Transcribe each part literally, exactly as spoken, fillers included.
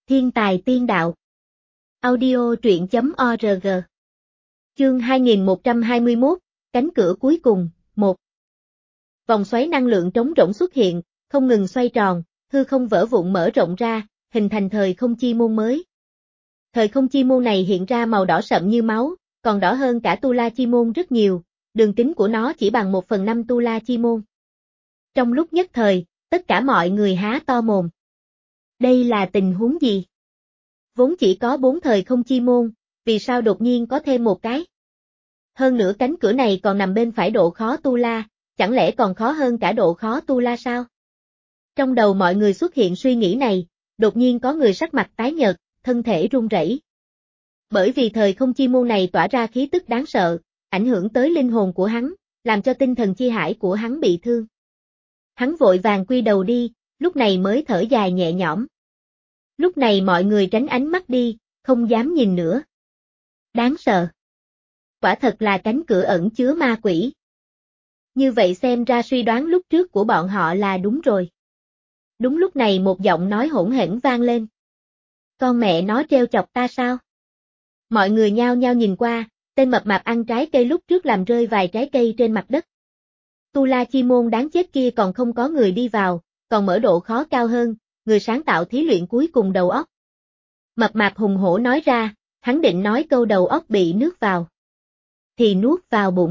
Thiên tài tiên đạo. Audio truyện chấm org. Chương hai nghìn một trăm hai mươi mốt, cánh cửa cuối cùng, một. Vòng xoáy năng lượng trống rỗng xuất hiện, không ngừng xoay tròn, hư không vỡ vụn mở rộng ra, hình thành thời không chi môn mới. Thời không chi môn này hiện ra màu đỏ sậm như máu, còn đỏ hơn cả Tu La chi môn rất nhiều, đường kính của nó chỉ bằng một phần năm Tu La chi môn. Trong lúc nhất thời, tất cả mọi người há to mồm. Đây là tình huống gì? Vốn chỉ có bốn thời không chi môn, vì sao đột nhiên có thêm một cái? Hơn nữa cánh cửa này còn nằm bên phải độ khó Tu La, chẳng lẽ còn khó hơn cả độ khó Tu La sao? Trong đầu mọi người xuất hiện suy nghĩ này, đột nhiên có người sắc mặt tái nhợt, thân thể run rẩy. Bởi vì thời không chi môn này tỏa ra khí tức đáng sợ, ảnh hưởng tới linh hồn của hắn, làm cho tinh thần chi hải của hắn bị thương. Hắn vội vàng quy đầu đi, lúc này mới thở dài nhẹ nhõm. Lúc này mọi người tránh ánh mắt đi, không dám nhìn nữa. Đáng sợ. Quả thật là cánh cửa ẩn chứa ma quỷ. Như vậy xem ra suy đoán lúc trước của bọn họ là đúng rồi. Đúng lúc này một giọng nói hỗn hển vang lên. Con mẹ nó trêu chọc ta sao? Mọi người nhao nhao nhìn qua, tên mập mạp ăn trái cây lúc trước làm rơi vài trái cây trên mặt đất. Tu La chi môn đáng chết kia còn không có người đi vào, còn mở độ khó cao hơn, người sáng tạo thí luyện cuối cùng đầu óc. Mập mạp hùng hổ nói ra, hắn định nói câu đầu óc bị nước vào. Thì nuốt vào bụng.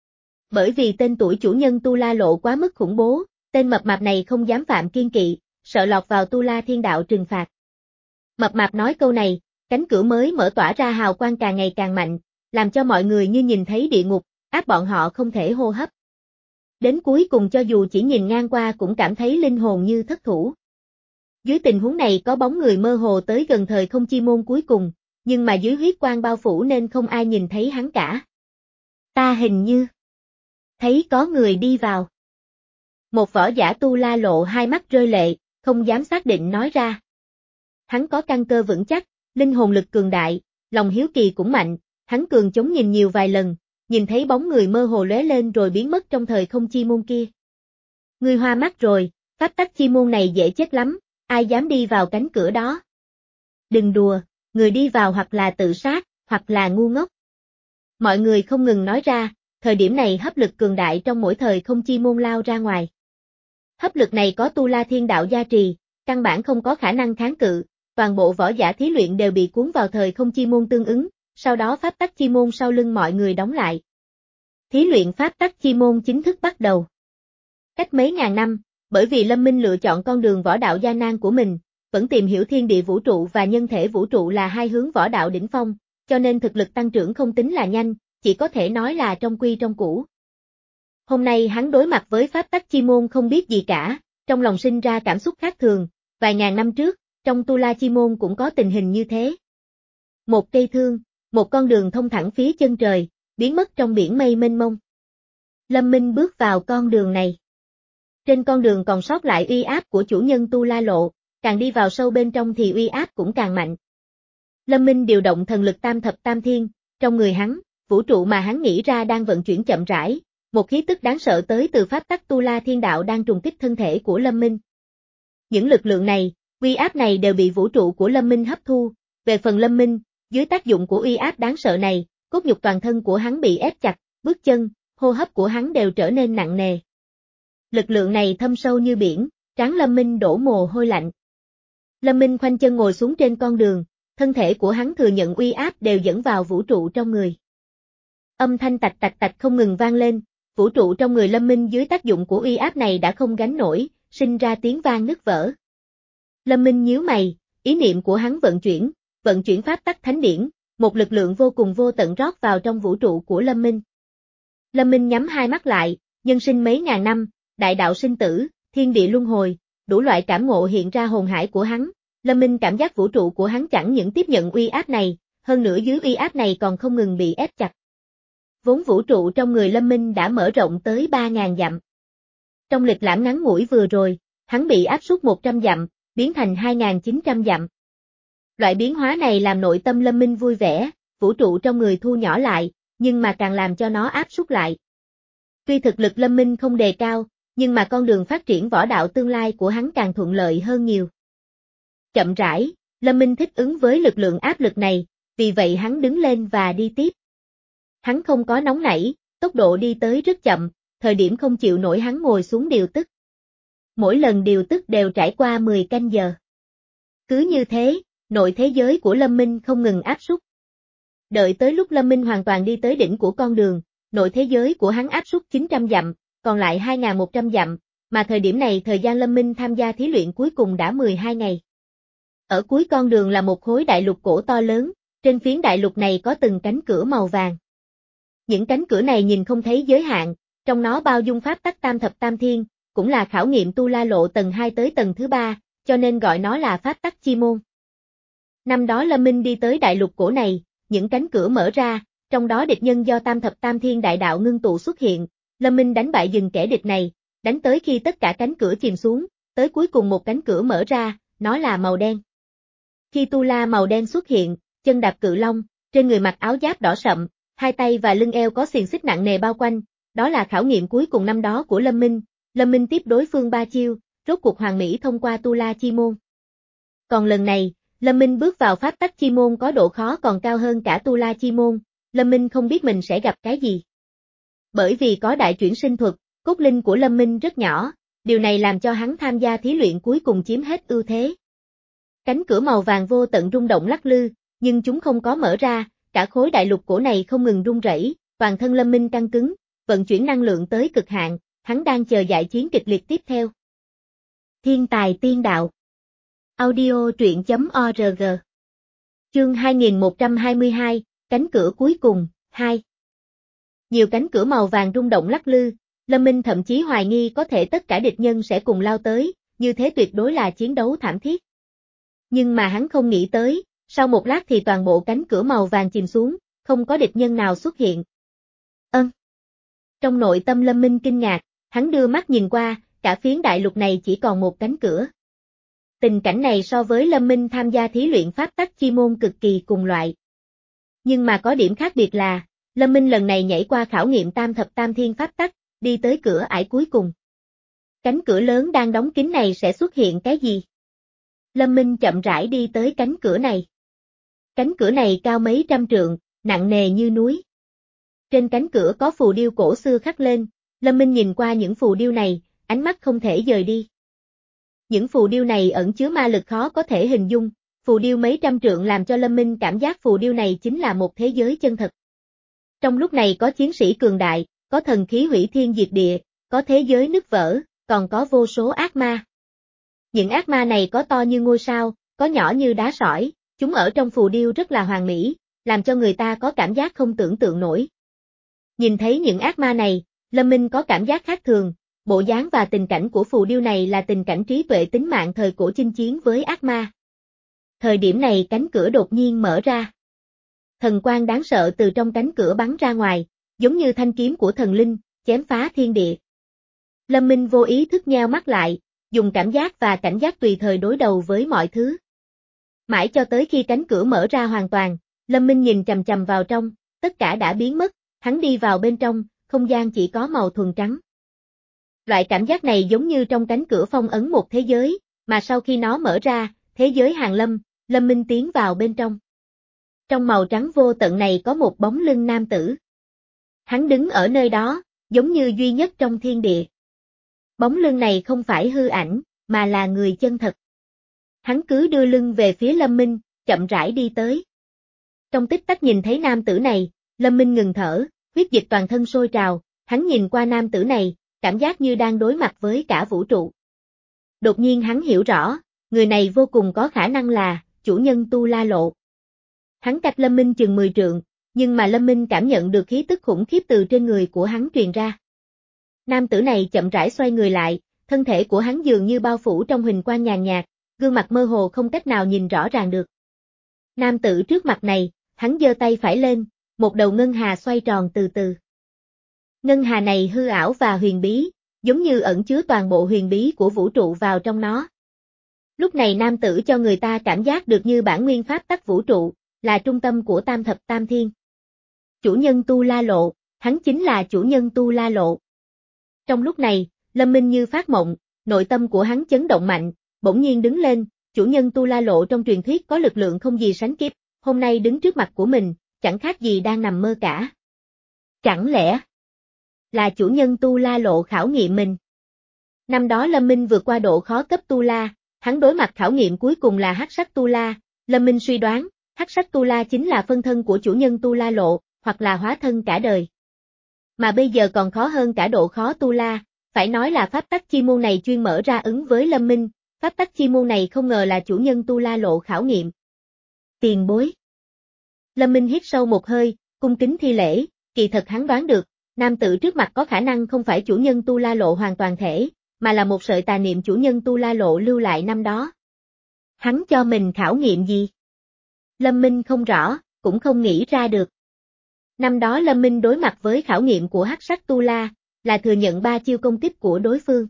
Bởi vì tên tuổi chủ nhân Tu La lộ quá mức khủng bố, tên mập mạp này không dám phạm kiên kỵ, sợ lọt vào Tu La thiên đạo trừng phạt. Mập mạp nói câu này, cánh cửa mới mở tỏa ra hào quang càng ngày càng mạnh, làm cho mọi người như nhìn thấy địa ngục, áp bọn họ không thể hô hấp. Đến cuối cùng cho dù chỉ nhìn ngang qua cũng cảm thấy linh hồn như thất thủ. Dưới tình huống này có bóng người mơ hồ tới gần thời không chi môn cuối cùng, nhưng mà dưới huyết quang bao phủ nên không ai nhìn thấy hắn cả. Ta hình như thấy có người đi vào. Một võ giả Tu La lộ hai mắt rơi lệ, không dám xác định nói ra. Hắn có căn cơ vững chắc, linh hồn lực cường đại, lòng hiếu kỳ cũng mạnh, hắn cường chống nhìn nhiều vài lần, nhìn thấy bóng người mơ hồ lóe lên rồi biến mất trong thời không chi môn kia. Ngươi hoa mắt rồi, pháp tắc chi môn này dễ chết lắm, ai dám đi vào cánh cửa đó? Đừng đùa, người đi vào hoặc là tự sát, hoặc là ngu ngốc. Mọi người không ngừng nói ra, thời điểm này hấp lực cường đại trong mỗi thời không chi môn lao ra ngoài. Hấp lực này có Tu La thiên đạo gia trì, căn bản không có khả năng kháng cự, toàn bộ võ giả thí luyện đều bị cuốn vào thời không chi môn tương ứng, sau đó pháp tắc chi môn sau lưng mọi người đóng lại. Thí luyện pháp tắc chi môn chính thức bắt đầu. Cách mấy ngàn năm, bởi vì Lâm Minh lựa chọn con đường võ đạo gian nan của mình, vẫn tìm hiểu thiên địa vũ trụ và nhân thể vũ trụ là hai hướng võ đạo đỉnh phong, cho nên thực lực tăng trưởng không tính là nhanh, chỉ có thể nói là trong quy trong cũ. Hôm nay hắn đối mặt với pháp tắc chi môn không biết gì cả, trong lòng sinh ra cảm xúc khác thường, vài ngàn năm trước, trong Tu La chi môn cũng có tình hình như thế. Một cây thương, một con đường thông thẳng phía chân trời, biến mất trong biển mây mênh mông. Lâm Minh bước vào con đường này. Trên con đường còn sót lại uy áp của chủ nhân Tu La lộ, càng đi vào sâu bên trong thì uy áp cũng càng mạnh. Lâm Minh điều động thần lực tam thập tam thiên, trong người hắn, vũ trụ mà hắn nghĩ ra đang vận chuyển chậm rãi, một khí tức đáng sợ tới từ pháp tắc Tu La thiên đạo đang trùng kích thân thể của Lâm Minh. Những lực lượng này, uy áp này đều bị vũ trụ của Lâm Minh hấp thu, về phần Lâm Minh, dưới tác dụng của uy áp đáng sợ này, cốt nhục toàn thân của hắn bị ép chặt, bước chân, hô hấp của hắn đều trở nên nặng nề. Lực lượng này thâm sâu như biển, trán Lâm Minh đổ mồ hôi lạnh. Lâm Minh khoanh chân ngồi xuống trên con đường, thân thể của hắn thừa nhận uy áp đều dẫn vào vũ trụ trong người. Âm thanh tạch tạch tạch không ngừng vang lên, vũ trụ trong người Lâm Minh dưới tác dụng của uy áp này đã không gánh nổi, sinh ra tiếng vang nứt vỡ. Lâm Minh nhíu mày, ý niệm của hắn vận chuyển, vận chuyển pháp tắc thánh điển, một lực lượng vô cùng vô tận rót vào trong vũ trụ của Lâm Minh. Lâm Minh nhắm hai mắt lại, nhân sinh mấy ngàn năm, đại đạo sinh tử, thiên địa luân hồi, đủ loại cảm ngộ hiện ra hồn hải của hắn. Lâm Minh cảm giác vũ trụ của hắn chẳng những tiếp nhận uy áp này, hơn nữa dưới uy áp này còn không ngừng bị ép chặt. Vốn vũ trụ trong người Lâm Minh đã mở rộng tới ba ngàn dặm. Trong lịch lãm ngắn ngủi vừa rồi, hắn bị áp suất một trăm dặm, biến thành hai nghìn chín trăm dặm. Loại biến hóa này làm nội tâm Lâm Minh vui vẻ, vũ trụ trong người thu nhỏ lại, nhưng mà càng làm cho nó áp suất lại. Tuy thực lực Lâm Minh không đề cao, nhưng mà con đường phát triển võ đạo tương lai của hắn càng thuận lợi hơn nhiều. Chậm rãi, Lâm Minh thích ứng với lực lượng áp lực này, vì vậy hắn đứng lên và đi tiếp. Hắn không có nóng nảy, tốc độ đi tới rất chậm, thời điểm không chịu nổi hắn ngồi xuống điều tức. Mỗi lần điều tức đều trải qua mười canh giờ. Cứ như thế, nội thế giới của Lâm Minh không ngừng áp sút. Đợi tới lúc Lâm Minh hoàn toàn đi tới đỉnh của con đường, nội thế giới của hắn áp sút chín trăm dặm, còn lại hai nghìn một trăm dặm, mà thời điểm này thời gian Lâm Minh tham gia thí luyện cuối cùng đã mười hai ngày. Ở cuối con đường là một khối đại lục cổ to lớn, trên phiến đại lục này có từng cánh cửa màu vàng. Những cánh cửa này nhìn không thấy giới hạn, trong nó bao dung pháp tắc tam thập tam thiên, cũng là khảo nghiệm tu la lộ tầng hai tới tầng thứ ba, cho nên gọi nó là pháp tắc chi môn. Năm đó Lâm Minh đi tới đại lục cổ này, những cánh cửa mở ra, trong đó địch nhân do tam thập tam thiên đại đạo ngưng tụ xuất hiện, Lâm Minh đánh bại dừng kẻ địch này, đánh tới khi tất cả cánh cửa chìm xuống, tới cuối cùng một cánh cửa mở ra, nó là màu đen. Khi tu la màu đen xuất hiện, chân đạp cự long, trên người mặc áo giáp đỏ sậm, hai tay và lưng eo có xiềng xích nặng nề bao quanh, đó là khảo nghiệm cuối cùng năm đó của Lâm Minh, Lâm Minh tiếp đối phương ba chiêu, rốt cuộc hoàn mỹ thông qua tu la chi môn. Còn lần này, Lâm Minh bước vào pháp tắc chi môn có độ khó còn cao hơn cả tu la chi môn, Lâm Minh không biết mình sẽ gặp cái gì. Bởi vì có đại chuyển sinh thuật, cốt linh của Lâm Minh rất nhỏ, điều này làm cho hắn tham gia thí luyện cuối cùng chiếm hết ưu thế. Cánh cửa màu vàng vô tận rung động lắc lư, nhưng chúng không có mở ra, cả khối đại lục cổ này không ngừng rung rẩy, toàn thân Lâm Minh căng cứng, vận chuyển năng lượng tới cực hạn, hắn đang chờ đại chiến kịch liệt tiếp theo. Thiên tài tiên đạo. Audio truyện chấm org. Chương hai nghìn một trăm hai mươi hai, cánh cửa cuối cùng, hai. Nhiều cánh cửa màu vàng rung động lắc lư, Lâm Minh thậm chí hoài nghi có thể tất cả địch nhân sẽ cùng lao tới, như thế tuyệt đối là chiến đấu thảm thiết. Nhưng mà hắn không nghĩ tới, sau một lát thì toàn bộ cánh cửa màu vàng chìm xuống, không có địch nhân nào xuất hiện. Ân. Trong nội tâm Lâm Minh kinh ngạc, hắn đưa mắt nhìn qua, cả phiến đại lục này chỉ còn một cánh cửa. Tình cảnh này so với Lâm Minh tham gia thí luyện pháp tắc chi môn cực kỳ cùng loại. Nhưng mà có điểm khác biệt là, Lâm Minh lần này nhảy qua khảo nghiệm tam thập tam thiên pháp tắc, đi tới cửa ải cuối cùng. Cánh cửa lớn đang đóng kín này sẽ xuất hiện cái gì? Lâm Minh chậm rãi đi tới cánh cửa này. Cánh cửa này cao mấy trăm trượng, nặng nề như núi. Trên cánh cửa có phù điêu cổ xưa khắc lên, Lâm Minh nhìn qua những phù điêu này, ánh mắt không thể dời đi. Những phù điêu này ẩn chứa ma lực khó có thể hình dung, phù điêu mấy trăm trượng làm cho Lâm Minh cảm giác phù điêu này chính là một thế giới chân thật. Trong lúc này có chiến sĩ cường đại, có thần khí hủy thiên diệt địa, có thế giới nứt vỡ, còn có vô số ác ma. Những ác ma này có to như ngôi sao, có nhỏ như đá sỏi, chúng ở trong phù điêu rất là hoàn mỹ, làm cho người ta có cảm giác không tưởng tượng nổi. Nhìn thấy những ác ma này, Lâm Minh có cảm giác khác thường, bộ dáng và tình cảnh của phù điêu này là tình cảnh trí tuệ tính mạng thời cổ chinh chiến với ác ma. Thời điểm này cánh cửa đột nhiên mở ra. Thần quang đáng sợ từ trong cánh cửa bắn ra ngoài, giống như thanh kiếm của thần linh, chém phá thiên địa. Lâm Minh vô ý thức nheo mắt lại, dùng cảm giác và cảnh giác tùy thời đối đầu với mọi thứ. Mãi cho tới khi cánh cửa mở ra hoàn toàn, Lâm Minh nhìn chằm chằm vào trong, tất cả đã biến mất, hắn đi vào bên trong, không gian chỉ có màu thuần trắng. Loại cảm giác này giống như trong cánh cửa phong ấn một thế giới, mà sau khi nó mở ra, thế giới hàng lâm, Lâm Minh tiến vào bên trong. Trong màu trắng vô tận này có một bóng lưng nam tử. Hắn đứng ở nơi đó, giống như duy nhất trong thiên địa. Bóng lưng này không phải hư ảnh, mà là người chân thật. Hắn cứ đưa lưng về phía Lâm Minh, chậm rãi đi tới. Trong tích tắc nhìn thấy nam tử này, Lâm Minh ngừng thở, huyết dịch toàn thân sôi trào, hắn nhìn qua nam tử này, cảm giác như đang đối mặt với cả vũ trụ. Đột nhiên hắn hiểu rõ, người này vô cùng có khả năng là chủ nhân Tu La Lộ. Hắn cách Lâm Minh chừng mười trượng, nhưng mà Lâm Minh cảm nhận được khí tức khủng khiếp từ trên người của hắn truyền ra. Nam tử này chậm rãi xoay người lại, thân thể của hắn dường như bao phủ trong huỳnh quang nhàn nhạt, gương mặt mơ hồ không cách nào nhìn rõ ràng được. Nam tử trước mặt này, hắn giơ tay phải lên, một đầu ngân hà xoay tròn từ từ. Ngân hà này hư ảo và huyền bí, giống như ẩn chứa toàn bộ huyền bí của vũ trụ vào trong nó. Lúc này nam tử cho người ta cảm giác được như bản nguyên pháp tắc vũ trụ, là trung tâm của tam thập tam thiên. Chủ nhân Tu La Lộ, hắn chính là chủ nhân Tu La Lộ. Trong lúc này, Lâm Minh như phát mộng, nội tâm của hắn chấn động mạnh, bỗng nhiên đứng lên, chủ nhân Tu La Lộ trong truyền thuyết có lực lượng không gì sánh kịp, hôm nay đứng trước mặt của mình, chẳng khác gì đang nằm mơ cả. Chẳng lẽ là chủ nhân Tu La Lộ khảo nghiệm mình? Năm đó Lâm Minh vượt qua độ khó cấp Tu La, hắn đối mặt khảo nghiệm cuối cùng là Hắc Sắc Tu La, Lâm Minh suy đoán, Hắc Sắc Tu La chính là phân thân của chủ nhân Tu La Lộ, hoặc là hóa thân cả đời. Mà bây giờ còn khó hơn cả độ khó Tu La, phải nói là pháp tắc chi môn này chuyên mở ra ứng với Lâm Minh, pháp tắc chi môn này không ngờ là chủ nhân Tu La Lộ khảo nghiệm. Tiền bối. Lâm Minh hít sâu một hơi, cung kính thi lễ, kỳ thật hắn đoán được, nam tử trước mặt có khả năng không phải chủ nhân Tu La Lộ hoàn toàn thể, mà là một sợi tà niệm chủ nhân Tu La Lộ lưu lại năm đó. Hắn cho mình khảo nghiệm gì? Lâm Minh không rõ, cũng không nghĩ ra được. Năm đó Lâm Minh đối mặt với khảo nghiệm của Hắc Sắc Tu La, là thừa nhận ba chiêu công kích của đối phương.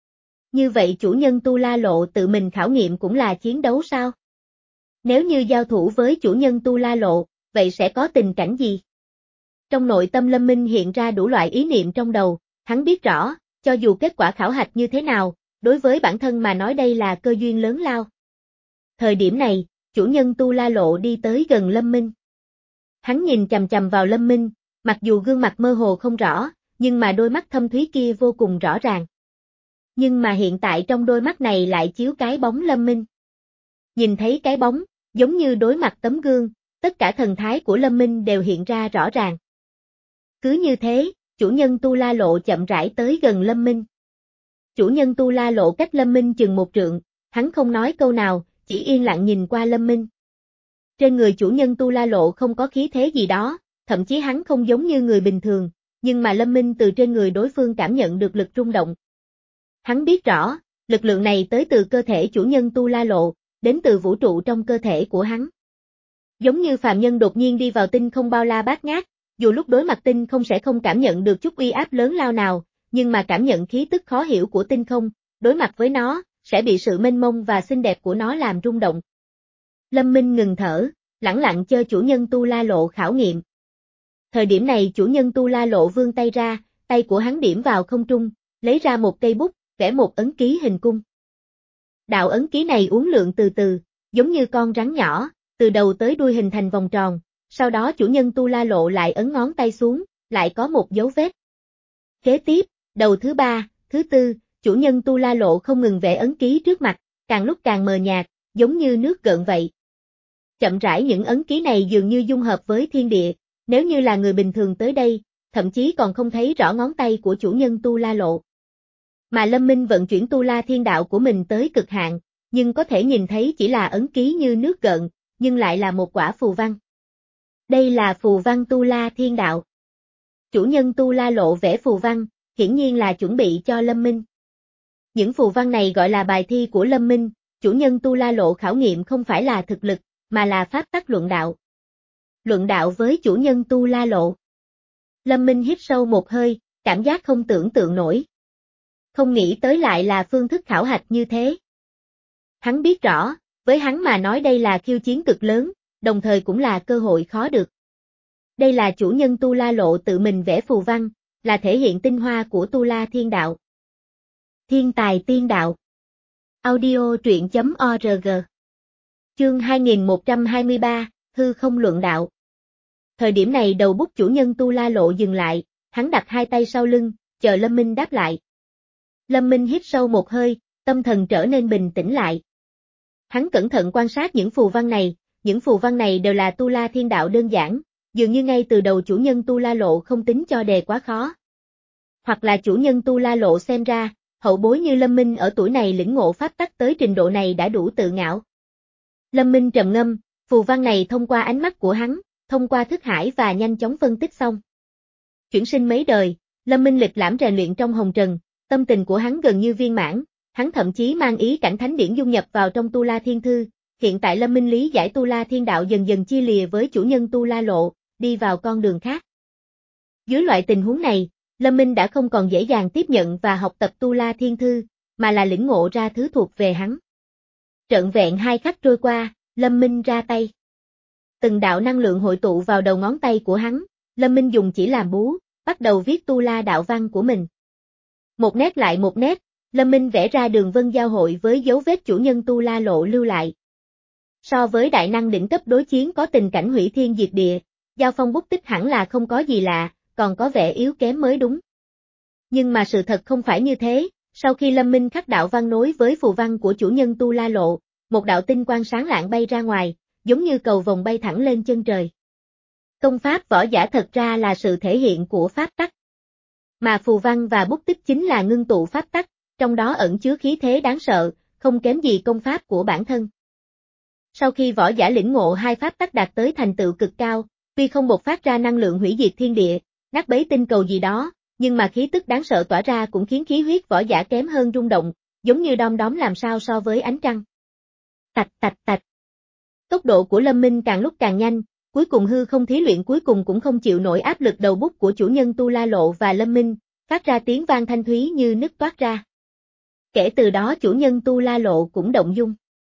Như vậy chủ nhân Tu La Lộ tự mình khảo nghiệm cũng là chiến đấu sao? Nếu như giao thủ với chủ nhân Tu La Lộ, vậy sẽ có tình cảnh gì? Trong nội tâm Lâm Minh hiện ra đủ loại ý niệm trong đầu, hắn biết rõ, cho dù kết quả khảo hạch như thế nào, đối với bản thân mà nói đây là cơ duyên lớn lao. Thời điểm này, chủ nhân Tu La Lộ đi tới gần Lâm Minh. Hắn nhìn chằm chằm vào Lâm Minh, mặc dù gương mặt mơ hồ không rõ, nhưng mà đôi mắt thâm thúy kia vô cùng rõ ràng. Nhưng mà hiện tại trong đôi mắt này lại chiếu cái bóng Lâm Minh. Nhìn thấy cái bóng, giống như đối mặt tấm gương, tất cả thần thái của Lâm Minh đều hiện ra rõ ràng. Cứ như thế, chủ nhân Tu La Lộ chậm rãi tới gần Lâm Minh. Chủ nhân Tu La Lộ cách Lâm Minh chừng một trượng, hắn không nói câu nào, chỉ yên lặng nhìn qua Lâm Minh. Trên người chủ nhân Tu La Lộ không có khí thế gì đó, thậm chí hắn không giống như người bình thường, nhưng mà Lâm Minh từ trên người đối phương cảm nhận được lực rung động. Hắn biết rõ, lực lượng này tới từ cơ thể chủ nhân Tu La Lộ, đến từ vũ trụ trong cơ thể của hắn. Giống như phàm nhân đột nhiên đi vào tinh không bao la bát ngát, dù lúc đối mặt tinh không sẽ không cảm nhận được chút uy áp lớn lao nào, nhưng mà cảm nhận khí tức khó hiểu của tinh không, đối mặt với nó, sẽ bị sự mênh mông và xinh đẹp của nó làm rung động. Lâm Minh ngừng thở, lẳng lặng chờ chủ nhân Tu La Lộ khảo nghiệm. Thời điểm này chủ nhân Tu La Lộ vươn tay ra, tay của hắn điểm vào không trung, lấy ra một cây bút, vẽ một ấn ký hình cung. Đạo ấn ký này uốn lượn từ từ, giống như con rắn nhỏ, từ đầu tới đuôi hình thành vòng tròn, sau đó chủ nhân Tu La Lộ lại ấn ngón tay xuống, lại có một dấu vết. Kế tiếp, đầu thứ ba, thứ tư, chủ nhân Tu La Lộ không ngừng vẽ ấn ký trước mặt, càng lúc càng mờ nhạt, giống như nước gợn vậy. Chậm rãi những ấn ký này dường như dung hợp với thiên địa, nếu như là người bình thường tới đây, thậm chí còn không thấy rõ ngón tay của chủ nhân Tu La Lộ. Mà Lâm Minh vận chuyển Tu La Thiên Đạo của mình tới cực hạn, nhưng có thể nhìn thấy chỉ là ấn ký như nước gợn, nhưng lại là một quả phù văn. Đây là phù văn Tu La Thiên Đạo. Chủ nhân Tu La Lộ vẽ phù văn, hiển nhiên là chuẩn bị cho Lâm Minh. Những phù văn này gọi là bài thi của Lâm Minh, chủ nhân Tu La Lộ khảo nghiệm không phải là thực lực, mà là pháp tắc luận đạo. Luận đạo với chủ nhân Tu La Lộ. Lâm Minh hít sâu một hơi, cảm giác không tưởng tượng nổi. Không nghĩ tới lại là phương thức khảo hạch như thế. Hắn biết rõ, với hắn mà nói đây là khiêu chiến cực lớn, đồng thời cũng là cơ hội khó được. Đây là chủ nhân Tu La Lộ tự mình vẽ phù văn, là thể hiện tinh hoa của Tu La Thiên Đạo. Thiên tài tiên đạo. Audio truyện chấm org. Chương hai nghìn một trăm hai mươi ba, hư không luận đạo. Thời điểm này đầu bút chủ nhân Tu La Lộ dừng lại, hắn đặt hai tay sau lưng, chờ Lâm Minh đáp lại. Lâm Minh hít sâu một hơi, tâm thần trở nên bình tĩnh lại. Hắn cẩn thận quan sát những phù văn này, những phù văn này đều là Tu La Thiên Đạo đơn giản, dường như ngay từ đầu chủ nhân Tu La Lộ không tính cho đề quá khó. Hoặc là chủ nhân Tu La Lộ xem ra, hậu bối như Lâm Minh ở tuổi này lĩnh ngộ pháp tắc tới trình độ này đã đủ tự ngạo. Lâm Minh trầm ngâm, phù văn này thông qua ánh mắt của hắn, thông qua thức hải và nhanh chóng phân tích xong. Chuyển sinh mấy đời, Lâm Minh lịch lãm rèn luyện trong hồng trần, tâm tình của hắn gần như viên mãn, hắn thậm chí mang ý cảnh thánh điển dung nhập vào trong Tu La Thiên Thư, hiện tại Lâm Minh lý giải Tu La Thiên Đạo dần dần chia lìa với chủ nhân Tu La Lộ, đi vào con đường khác. Dưới loại tình huống này, Lâm Minh đã không còn dễ dàng tiếp nhận và học tập Tu La Thiên Thư, mà là lĩnh ngộ ra thứ thuộc về hắn. Trọn vẹn hai khắc trôi qua, Lâm Minh ra tay. Từng đạo năng lượng hội tụ vào đầu ngón tay của hắn, Lâm Minh dùng chỉ làm bú, bắt đầu viết Tu La đạo văn của mình. Một nét lại một nét, Lâm Minh vẽ ra đường vân giao hội với dấu vết chủ nhân Tu La Lộ lưu lại. So với đại năng đỉnh cấp đối chiến có tình cảnh hủy thiên diệt địa, giao phong bút tích hẳn là không có gì lạ, còn có vẻ yếu kém mới đúng. Nhưng mà sự thật không phải như thế, sau khi Lâm Minh khắc đạo văn nối với phù văn của chủ nhân Tu La Lộ, một đạo tinh quang sáng lạng bay ra ngoài, giống như cầu vồng bay thẳng lên chân trời. Công pháp võ giả thật ra là sự thể hiện của pháp tắc. Mà phù văn và bút tích chính là ngưng tụ pháp tắc, trong đó ẩn chứa khí thế đáng sợ, không kém gì công pháp của bản thân. Sau khi võ giả lĩnh ngộ hai pháp tắc đạt tới thành tựu cực cao, tuy không bộc phát ra năng lượng hủy diệt thiên địa, nát bấy tinh cầu gì đó, nhưng mà khí tức đáng sợ tỏa ra cũng khiến khí huyết võ giả kém hơn rung động, giống như đom đóm làm sao so với ánh trăng. Tạch tạch tạch. Tốc độ của Lâm Minh càng lúc càng nhanh, cuối cùng hư không thí luyện cuối cùng cũng không chịu nổi áp lực đầu bút của chủ nhân Tu La Lộ và Lâm Minh, phát ra tiếng vang thanh thúy như nứt toát ra. Kể từ đó chủ nhân Tu La Lộ cũng động dung.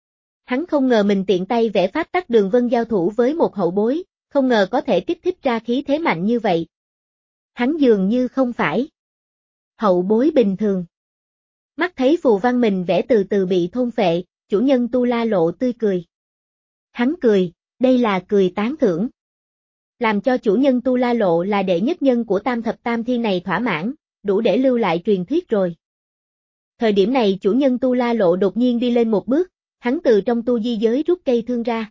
Hắn không ngờ mình tiện tay vẽ pháp tắc đường vân giao thủ với một hậu bối, không ngờ có thể kích thích ra khí thế mạnh như vậy. Hắn dường như không phải hậu bối bình thường. Mắt thấy phù văn mình vẽ từ từ bị thôn phệ, chủ nhân Tu La Lộ tươi cười. Hắn cười, đây là cười tán thưởng. Làm cho chủ nhân Tu La Lộ là đệ nhất nhân của tam thập tam thiên này thỏa mãn, đủ để lưu lại truyền thuyết rồi. Thời điểm này chủ nhân Tu La Lộ đột nhiên đi lên một bước, hắn từ trong tu di giới rút cây thương ra.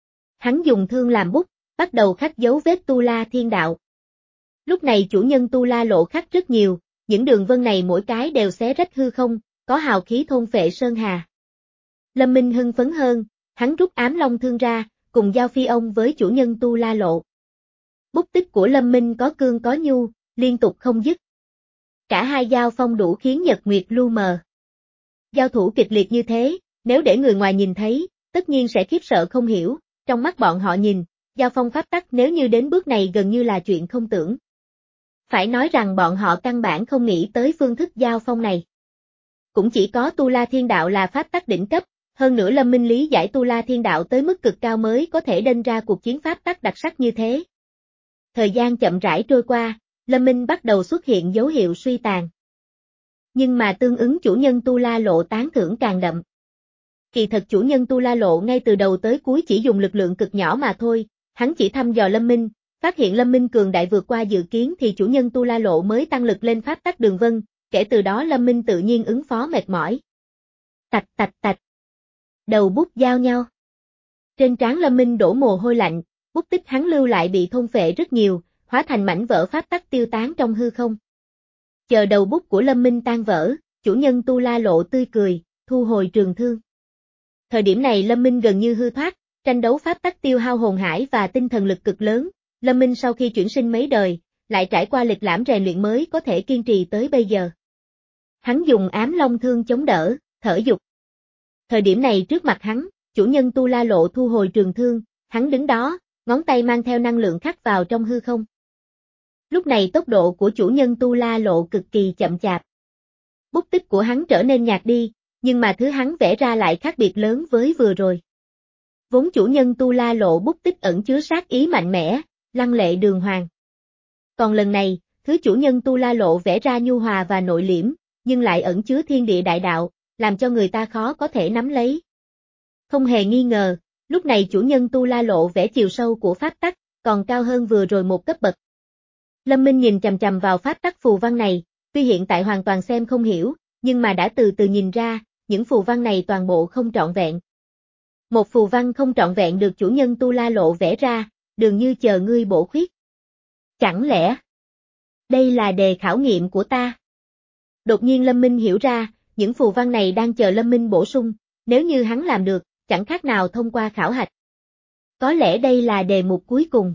Hắn dùng thương làm bút, bắt đầu khắc dấu vết Tu La thiên đạo. Lúc này chủ nhân Tu La Lộ khắc rất nhiều, những đường vân này mỗi cái đều xé rách hư không, có hào khí thôn phệ sơn hà. Lâm Minh hưng phấn hơn, hắn rút ám long thương ra, cùng giao phi ông với chủ nhân Tu La Lộ. Bút tích của Lâm Minh có cương có nhu, liên tục không dứt. Cả hai giao phong đủ khiến nhật nguyệt lu mờ. Giao thủ kịch liệt như thế, nếu để người ngoài nhìn thấy, tất nhiên sẽ khiếp sợ không hiểu, trong mắt bọn họ nhìn, giao phong pháp tắc nếu như đến bước này gần như là chuyện không tưởng. Phải nói rằng bọn họ căn bản không nghĩ tới phương thức giao phong này. Cũng chỉ có Tu La Thiên Đạo là pháp tắc đỉnh cấp, hơn nữa Lâm Minh lý giải Tu La Thiên Đạo tới mức cực cao mới có thể đên ra cuộc chiến pháp tắc đặc sắc như thế. Thời gian chậm rãi trôi qua, Lâm Minh bắt đầu xuất hiện dấu hiệu suy tàn. Nhưng mà tương ứng chủ nhân Tu La Lộ tán thưởng càng đậm. Kỳ thật chủ nhân Tu La Lộ ngay từ đầu tới cuối chỉ dùng lực lượng cực nhỏ mà thôi, hắn chỉ thăm dò Lâm Minh, phát hiện Lâm Minh cường đại vượt qua dự kiến thì chủ nhân Tu La Lộ mới tăng lực lên pháp tắc đường vân, kể từ đó Lâm Minh tự nhiên ứng phó mệt mỏi. Tạch tạch tạch. Đầu bút giao nhau. Trên trán Lâm Minh đổ mồ hôi lạnh, bút tích hắn lưu lại bị thôn phệ rất nhiều, hóa thành mảnh vỡ pháp tắc tiêu tán trong hư không. Chờ đầu bút của Lâm Minh tan vỡ, chủ nhân Tu La Lộ tươi cười, thu hồi trường thương. Thời điểm này Lâm Minh gần như hư thoát, tranh đấu pháp tắc tiêu hao hồn hải và tinh thần lực cực lớn, Lâm Minh sau khi chuyển sinh mấy đời, lại trải qua lịch lãm rèn luyện mới có thể kiên trì tới bây giờ. Hắn dùng ám long thương chống đỡ, thở dục. Thời điểm này trước mặt hắn, chủ nhân Tu La Lộ thu hồi trường thương, hắn đứng đó, ngón tay mang theo năng lượng khắc vào trong hư không. Lúc này tốc độ của chủ nhân Tu La Lộ cực kỳ chậm chạp. Bút tích của hắn trở nên nhạt đi, nhưng mà thứ hắn vẽ ra lại khác biệt lớn với vừa rồi. Vốn chủ nhân Tu La Lộ bút tích ẩn chứa sát ý mạnh mẽ, lăng lệ đường hoàng. Còn lần này, thứ chủ nhân Tu La Lộ vẽ ra nhu hòa và nội liễm, nhưng lại ẩn chứa thiên địa đại đạo, làm cho người ta khó có thể nắm lấy. Không hề nghi ngờ, lúc này chủ nhân Tu La Lộ vẽ chiều sâu của pháp tắc, còn cao hơn vừa rồi một cấp bậc. Lâm Minh nhìn chằm chằm vào pháp tắc phù văn này, tuy hiện tại hoàn toàn xem không hiểu, nhưng mà đã từ từ nhìn ra, những phù văn này toàn bộ không trọn vẹn. Một phù văn không trọn vẹn được chủ nhân Tu La Lộ vẽ ra, dường như chờ ngươi bổ khuyết. Chẳng lẽ đây là đề khảo nghiệm của ta? Đột nhiên Lâm Minh hiểu ra, những phù văn này đang chờ Lâm Minh bổ sung, nếu như hắn làm được, chẳng khác nào thông qua khảo hạch. Có lẽ đây là đề mục cuối cùng.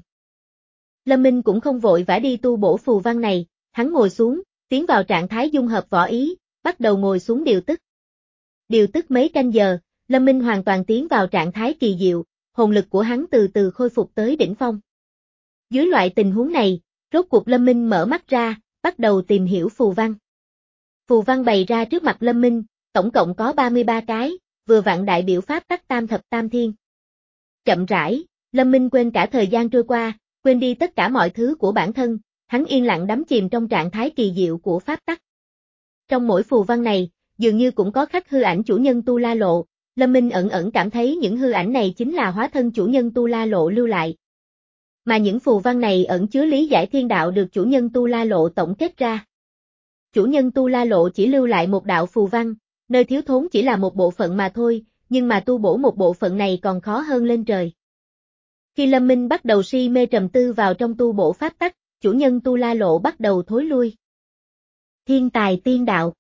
Lâm Minh cũng không vội vã đi tu bổ phù văn này, hắn ngồi xuống, tiến vào trạng thái dung hợp võ ý, bắt đầu ngồi xuống điều tức. Điều tức mấy canh giờ, Lâm Minh hoàn toàn tiến vào trạng thái kỳ diệu, hồn lực của hắn từ từ khôi phục tới đỉnh phong. Dưới loại tình huống này, rốt cuộc Lâm Minh mở mắt ra, bắt đầu tìm hiểu phù văn. Phù văn bày ra trước mặt Lâm Minh, tổng cộng có ba mươi ba cái, vừa vặn đại biểu pháp tắc tam thập tam thiên. Chậm rãi, Lâm Minh quên cả thời gian trôi qua, quên đi tất cả mọi thứ của bản thân, hắn yên lặng đắm chìm trong trạng thái kỳ diệu của pháp tắc. Trong mỗi phù văn này, dường như cũng có khắc hư ảnh chủ nhân Tu La Lộ, Lâm Minh ẩn ẩn cảm thấy những hư ảnh này chính là hóa thân chủ nhân Tu La Lộ lưu lại. Mà những phù văn này ẩn chứa lý giải thiên đạo được chủ nhân Tu La Lộ tổng kết ra. Chủ nhân Tu La Lộ chỉ lưu lại một đạo phù văn, nơi thiếu thốn chỉ là một bộ phận mà thôi, nhưng mà tu bổ một bộ phận này còn khó hơn lên trời. Khi Lâm Minh bắt đầu si mê trầm tư vào trong tu bổ pháp tắc, chủ nhân Tu La Lộ bắt đầu thối lui. Thiên tài tiên đạo.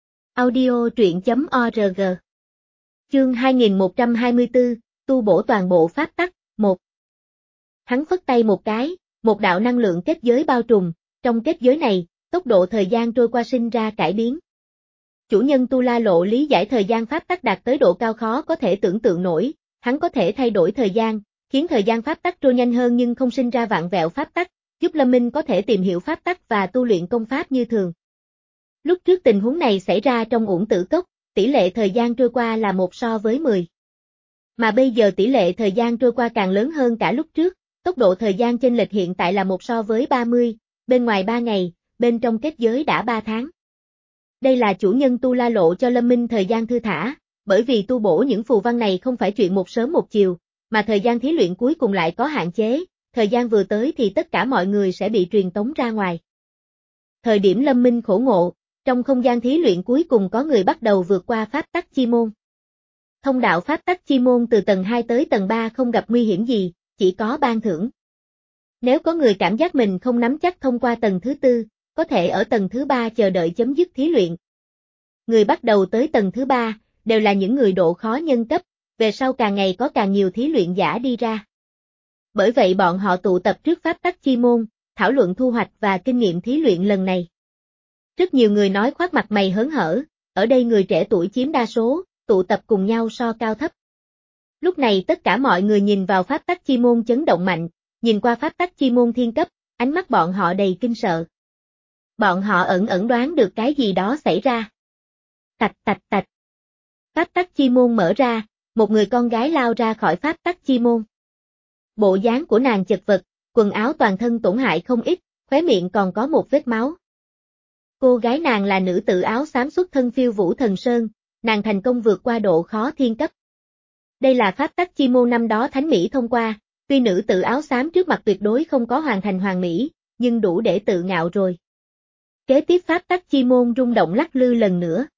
Audio truyện chấm org. Chương hai nghìn một trăm hai mươi tư, tu bổ toàn bộ pháp tắc, một. Hắn phất tay một cái, một đạo năng lượng kết giới bao trùm, trong kết giới này, tốc độ thời gian trôi qua sinh ra cải biến. Chủ nhân Tu La Lộ lý giải thời gian pháp tắc đạt tới độ cao khó có thể tưởng tượng nổi, hắn có thể thay đổi thời gian, khiến thời gian pháp tắc trôi nhanh hơn nhưng không sinh ra vạn vẹo pháp tắc, giúp Lâm Minh có thể tìm hiểu pháp tắc và tu luyện công pháp như thường. Lúc trước tình huống này xảy ra trong Uổng Tử Cốc, tỷ lệ thời gian trôi qua là một so với mười. Mà bây giờ tỷ lệ thời gian trôi qua càng lớn hơn cả lúc trước, tốc độ thời gian chênh lệch hiện tại là một so với ba mươi, bên ngoài ba ngày, bên trong kết giới đã ba tháng. Đây là chủ nhân Tu La Lộ cho Lâm Minh thời gian thư thả, bởi vì tu bổ những phù văn này không phải chuyện một sớm một chiều, mà thời gian thí luyện cuối cùng lại có hạn chế, thời gian vừa tới thì tất cả mọi người sẽ bị truyền tống ra ngoài. Thời điểm Lâm Minh khổ ngộ, trong không gian thí luyện cuối cùng có người bắt đầu vượt qua pháp tắc chi môn. Thông đạo pháp tắc chi môn từ tầng hai tới tầng ba không gặp nguy hiểm gì, chỉ có ban thưởng. Nếu có người cảm giác mình không nắm chắc thông qua tầng thứ tư, có thể ở tầng thứ ba chờ đợi chấm dứt thí luyện. Người bắt đầu tới tầng thứ ba, đều là những người độ khó nhân cấp, về sau càng ngày có càng nhiều thí luyện giả đi ra. Bởi vậy bọn họ tụ tập trước pháp tắc chi môn, thảo luận thu hoạch và kinh nghiệm thí luyện lần này. Rất nhiều người nói khoác mặt mày hớn hở, ở đây người trẻ tuổi chiếm đa số, tụ tập cùng nhau so cao thấp. Lúc này tất cả mọi người nhìn vào pháp tắc chi môn chấn động mạnh, nhìn qua pháp tắc chi môn thiên cấp, ánh mắt bọn họ đầy kinh sợ. Bọn họ ẩn ẩn đoán được cái gì đó xảy ra. Tạch tạch tạch. Pháp tắc chi môn mở ra, một người con gái lao ra khỏi pháp tắc chi môn. Bộ dáng của nàng chật vật, quần áo toàn thân tổn hại không ít, khóe miệng còn có một vết máu. Cô gái nàng là nữ tử áo xám xuất thân Phiêu Vũ Thần Sơn, nàng thành công vượt qua độ khó thiên cấp. Đây là pháp tắc chi môn năm đó Thánh Mỹ thông qua, tuy nữ tử áo xám trước mặt tuyệt đối không có hoàn thành hoàn mỹ, nhưng đủ để tự ngạo rồi. Kế tiếp pháp tắc chi môn rung động lắc lư lần nữa.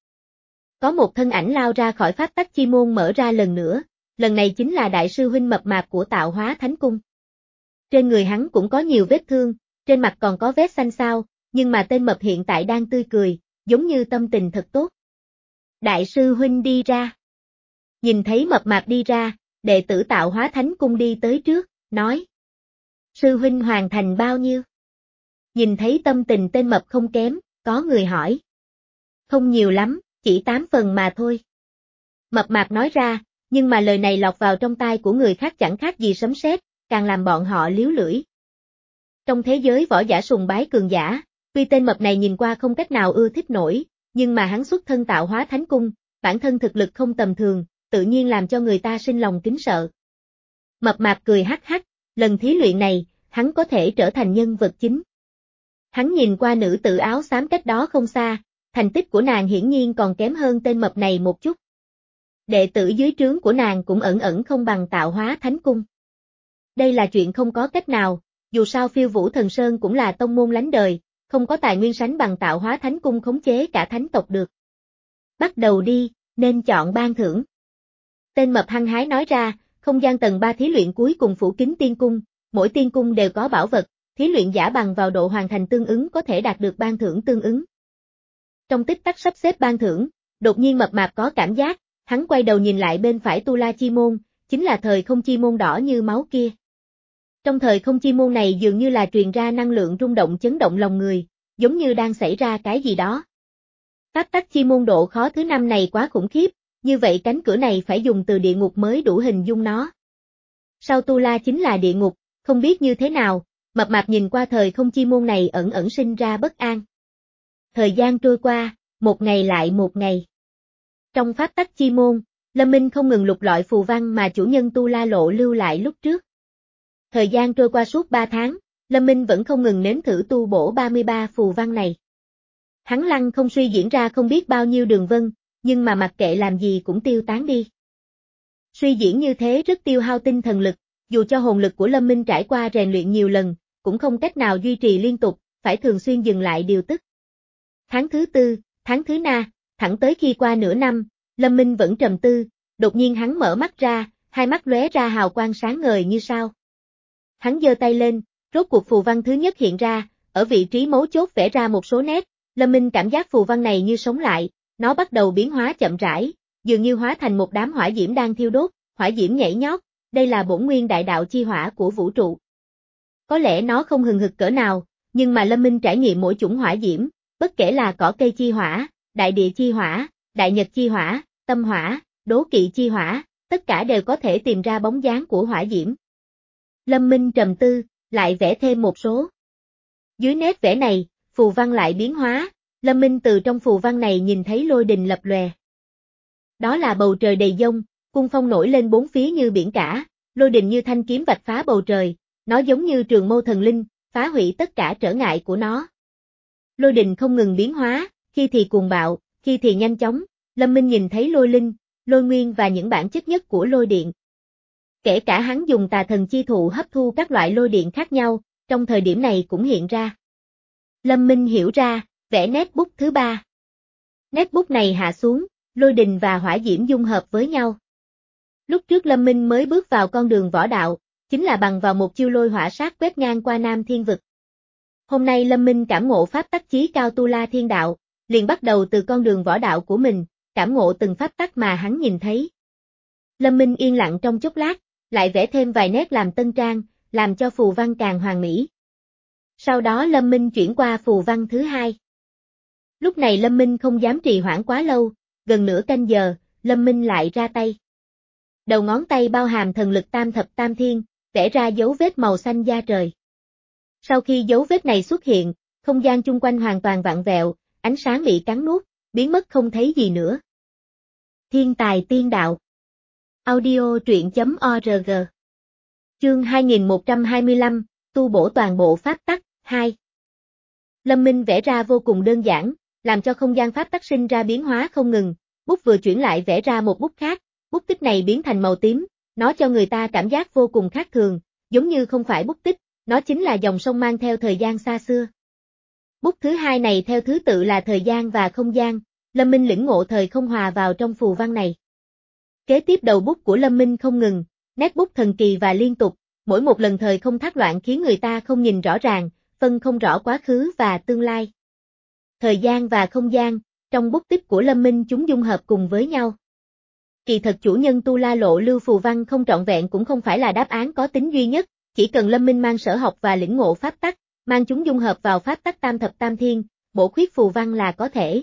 Có một thân ảnh lao ra khỏi pháp tắc chi môn mở ra lần nữa, lần này chính là đại sư huynh mập mạp của Tạo Hóa Thánh Cung. Trên người hắn cũng có nhiều vết thương, trên mặt còn có vết xanh xao, nhưng mà tên mập hiện tại đang tươi cười, giống như tâm tình thật tốt. Đại sư huynh đi ra. Nhìn thấy mập mạp đi ra, đệ tử Tạo Hóa Thánh Cung đi tới trước, nói. Sư huynh hoàn thành bao nhiêu? Nhìn thấy tâm tình tên mập không kém, có người hỏi. Không nhiều lắm, chỉ tám phần mà thôi. Mập mạp nói ra, nhưng mà lời này lọt vào trong tai của người khác chẳng khác gì sấm sét, càng làm bọn họ líu lưỡi. Trong thế giới võ giả sùng bái cường giả, tuy tên mập này nhìn qua không cách nào ưa thích nổi, nhưng mà hắn xuất thân Tạo Hóa Thánh Cung, bản thân thực lực không tầm thường, tự nhiên làm cho người ta sinh lòng kính sợ. Mập mạp cười hắc hắc, lần thí luyện này, hắn có thể trở thành nhân vật chính. Hắn nhìn qua nữ tử áo xám cách đó không xa, thành tích của nàng hiển nhiên còn kém hơn tên mập này một chút. Đệ tử dưới trướng của nàng cũng ẩn ẩn không bằng Tạo Hóa Thánh Cung. Đây là chuyện không có cách nào, dù sao Phiêu Vũ Thần Sơn cũng là tông môn lánh đời, không có tài nguyên sánh bằng Tạo Hóa Thánh Cung khống chế cả thánh tộc được. Bắt đầu đi, nên chọn ban thưởng. Tên mập hăng hái nói ra, không gian tầng ba thí luyện cuối cùng phủ kín tiên cung, mỗi tiên cung đều có bảo vật, thí luyện giả bằng vào độ hoàn thành tương ứng có thể đạt được ban thưởng tương ứng. Trong tích tắc sắp xếp ban thưởng, đột nhiên mập mạp có cảm giác, hắn quay đầu nhìn lại bên phải Tu La Chi Môn, chính là thời không chi môn đỏ như máu kia. Trong thời không chi môn này dường như là truyền ra năng lượng rung động chấn động lòng người, giống như đang xảy ra cái gì đó. Pháp tắc chi môn độ khó thứ năm này quá khủng khiếp, như vậy cánh cửa này phải dùng từ địa ngục mới đủ hình dung nó. Sau Tu La chính là địa ngục, không biết như thế nào, mập mạp nhìn qua thời không chi môn này ẩn ẩn sinh ra bất an. Thời gian trôi qua, một ngày lại một ngày. Trong pháp tắc chi môn, Lâm Minh không ngừng lục lọi phù văn mà chủ nhân Tu La Lộ lưu lại lúc trước. Thời gian trôi qua suốt ba tháng, Lâm Minh vẫn không ngừng nếm thử tu bổ ba mươi ba phù văn này. Hắn lăng không suy diễn ra không biết bao nhiêu đường vân, nhưng mà mặc kệ làm gì cũng tiêu tán đi. Suy diễn như thế rất tiêu hao tinh thần lực, dù cho hồn lực của Lâm Minh trải qua rèn luyện nhiều lần, cũng không cách nào duy trì liên tục, phải thường xuyên dừng lại điều tức. Tháng thứ tư, tháng thứ na, thẳng tới khi qua nửa năm, Lâm Minh vẫn trầm tư, đột nhiên hắn mở mắt ra, hai mắt lóe ra hào quang sáng ngời như sao. Hắn giơ tay lên, rốt cuộc phù văn thứ nhất hiện ra, ở vị trí mấu chốt vẽ ra một số nét, Lâm Minh cảm giác phù văn này như sống lại, nó bắt đầu biến hóa chậm rãi, dường như hóa thành một đám hỏa diễm đang thiêu đốt, hỏa diễm nhảy nhót, đây là bổn nguyên đại đạo chi hỏa của vũ trụ. Có lẽ nó không hừng hực cỡ nào, nhưng mà Lâm Minh trải nghiệm mỗi chủng hỏa diễm, bất kể là cỏ cây chi hỏa, đại địa chi hỏa, đại nhật chi hỏa, tâm hỏa, đố kỵ chi hỏa, tất cả đều có thể tìm ra bóng dáng của hỏa diễm. Lâm Minh trầm tư, lại vẽ thêm một số. Dưới nét vẽ này, phù văn lại biến hóa, Lâm Minh từ trong phù văn này nhìn thấy lôi đình lập lòe. Đó là bầu trời đầy dông, cung phong nổi lên bốn phía như biển cả, lôi đình như thanh kiếm vạch phá bầu trời, nó giống như trường mâu thần linh, phá hủy tất cả trở ngại của nó. Lôi đình không ngừng biến hóa, khi thì cuồng bạo, khi thì nhanh chóng, Lâm Minh nhìn thấy lôi linh, lôi nguyên và những bản chất nhất của lôi điện. Kể cả hắn dùng tà thần chi thụ hấp thu các loại lôi điện khác nhau, trong thời điểm này cũng hiện ra. Lâm Minh hiểu ra, vẽ nét bút thứ ba. Nét bút này hạ xuống, lôi đình và hỏa diễm dung hợp với nhau. Lúc trước Lâm Minh mới bước vào con đường võ đạo, chính là bằng vào một chiêu lôi hỏa sát quét ngang qua Nam Thiên Vực. Hôm nay Lâm Minh cảm ngộ pháp tắc chí cao tu la thiên đạo, liền bắt đầu từ con đường võ đạo của mình, cảm ngộ từng pháp tắc mà hắn nhìn thấy. Lâm Minh yên lặng trong chốc lát, lại vẽ thêm vài nét làm tân trang, làm cho phù văn càng hoàn mỹ. Sau đó Lâm Minh chuyển qua phù văn thứ hai. Lúc này Lâm Minh không dám trì hoãn quá lâu, gần nửa canh giờ, Lâm Minh lại ra tay. Đầu ngón tay bao hàm thần lực tam thập tam thiên, vẽ ra dấu vết màu xanh da trời. Sau khi dấu vết này xuất hiện, không gian chung quanh hoàn toàn vặn vẹo, ánh sáng bị cắn nuốt, biến mất không thấy gì nữa. Thiên tài tiên đạo. Audio truyện chấm org. Chương hai nghìn một trăm hai mươi lăm, tu bổ toàn bộ pháp tắc, hai. Lâm Minh vẽ ra vô cùng đơn giản, làm cho không gian pháp tắc sinh ra biến hóa không ngừng, bút vừa chuyển lại vẽ ra một bút khác, bút tích này biến thành màu tím, nó cho người ta cảm giác vô cùng khác thường, giống như không phải bút tích, nó chính là dòng sông mang theo thời gian xa xưa. Bút thứ hai này theo thứ tự là thời gian và không gian, Lâm Minh lĩnh ngộ thời không hòa vào trong phù văn này. Kế tiếp đầu bút của Lâm Minh không ngừng, nét bút thần kỳ và liên tục, mỗi một lần thời không thác loạn khiến người ta không nhìn rõ ràng, phân không rõ quá khứ và tương lai. Thời gian và không gian, trong bút tích của Lâm Minh chúng dung hợp cùng với nhau. Kỳ thật chủ nhân tu la lộ lưu phù văn không trọn vẹn cũng không phải là đáp án có tính duy nhất, chỉ cần Lâm Minh mang sở học và lĩnh ngộ pháp tắc, mang chúng dung hợp vào pháp tắc tam thập tam thiên, bổ khuyết phù văn là có thể.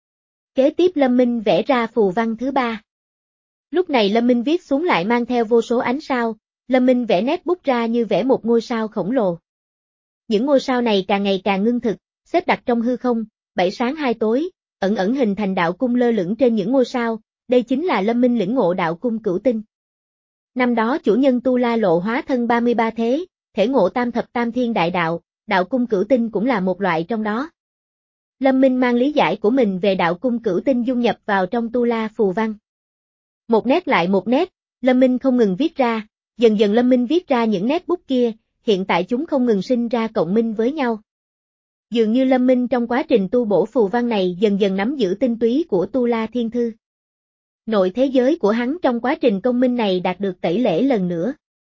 Kế tiếp Lâm Minh vẽ ra phù văn thứ ba. Lúc này Lâm Minh viết xuống lại mang theo vô số ánh sao, Lâm Minh vẽ nét bút ra như vẽ một ngôi sao khổng lồ. Những ngôi sao này càng ngày càng ngưng thực, xếp đặt trong hư không, bảy sáng hai tối, ẩn ẩn hình thành đạo cung lơ lửng trên những ngôi sao, đây chính là Lâm Minh lĩnh ngộ đạo cung cửu tinh. Năm đó chủ nhân tu la lộ hóa thân ba mươi ba thế, thể ngộ tam thập tam thiên đại đạo, đạo cung cửu tinh cũng là một loại trong đó. Lâm Minh mang lý giải của mình về đạo cung cửu tinh dung nhập vào trong tu la phù văn. Một nét lại một nét, Lâm Minh không ngừng viết ra, dần dần Lâm Minh viết ra những nét bút kia, hiện tại chúng không ngừng sinh ra cộng minh với nhau. Dường như Lâm Minh trong quá trình tu bổ phù văn này dần dần nắm giữ tinh túy của tu la thiên thư. Nội thế giới của hắn trong quá trình công minh này đạt được tẩy lễ lần nữa.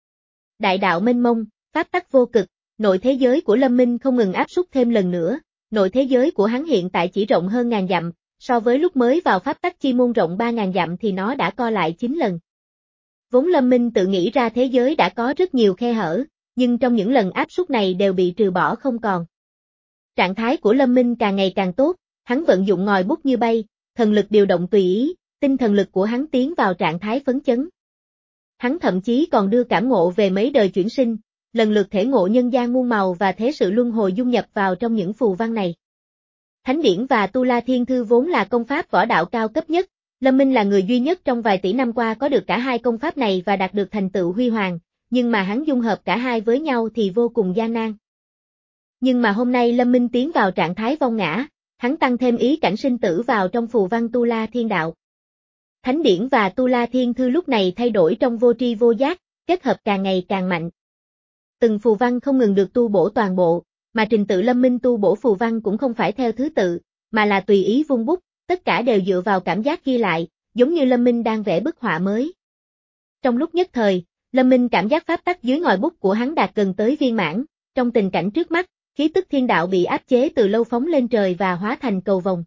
Đại đạo mênh mông, pháp tắc vô cực, nội thế giới của Lâm Minh không ngừng áp suất thêm lần nữa, nội thế giới của hắn hiện tại chỉ rộng hơn ngàn dặm, so với lúc mới vào pháp tắc chi môn rộng ba ngàn dặm thì nó đã co lại chín lần. Vốn Lâm Minh tự nghĩ ra thế giới đã có rất nhiều khe hở, nhưng trong những lần áp suất này đều bị trừ bỏ không còn. Trạng thái của Lâm Minh càng ngày càng tốt, hắn vận dụng ngòi bút như bay, thần lực điều động tùy ý, tinh thần lực của hắn tiến vào trạng thái phấn chấn. Hắn thậm chí còn đưa cảm ngộ về mấy đời chuyển sinh, lần lượt thể ngộ nhân gian muôn màu và thế sự luân hồi dung nhập vào trong những phù văn này. Thánh điển và tu la thiên thư vốn là công pháp võ đạo cao cấp nhất, Lâm Minh là người duy nhất trong vài tỷ năm qua có được cả hai công pháp này và đạt được thành tựu huy hoàng, nhưng mà hắn dung hợp cả hai với nhau thì vô cùng gian nan. Nhưng mà hôm nay Lâm Minh tiến vào trạng thái vong ngã, hắn tăng thêm ý cảnh sinh tử vào trong phù văn Tu La Thiên Đạo. Thánh điển và Tu La Thiên Thư lúc này thay đổi trong vô tri vô giác, kết hợp càng ngày càng mạnh. Từng phù văn không ngừng được tu bổ toàn bộ, mà trình tự Lâm Minh tu bổ phù văn cũng không phải theo thứ tự, mà là tùy ý vung bút, tất cả đều dựa vào cảm giác ghi lại, giống như Lâm Minh đang vẽ bức họa mới. Trong lúc nhất thời, Lâm Minh cảm giác pháp tắc dưới ngòi bút của hắn đạt gần tới viên mãn, trong tình cảnh trước mắt, khí tức thiên đạo bị áp chế từ lâu phóng lên trời và hóa thành cầu vồng.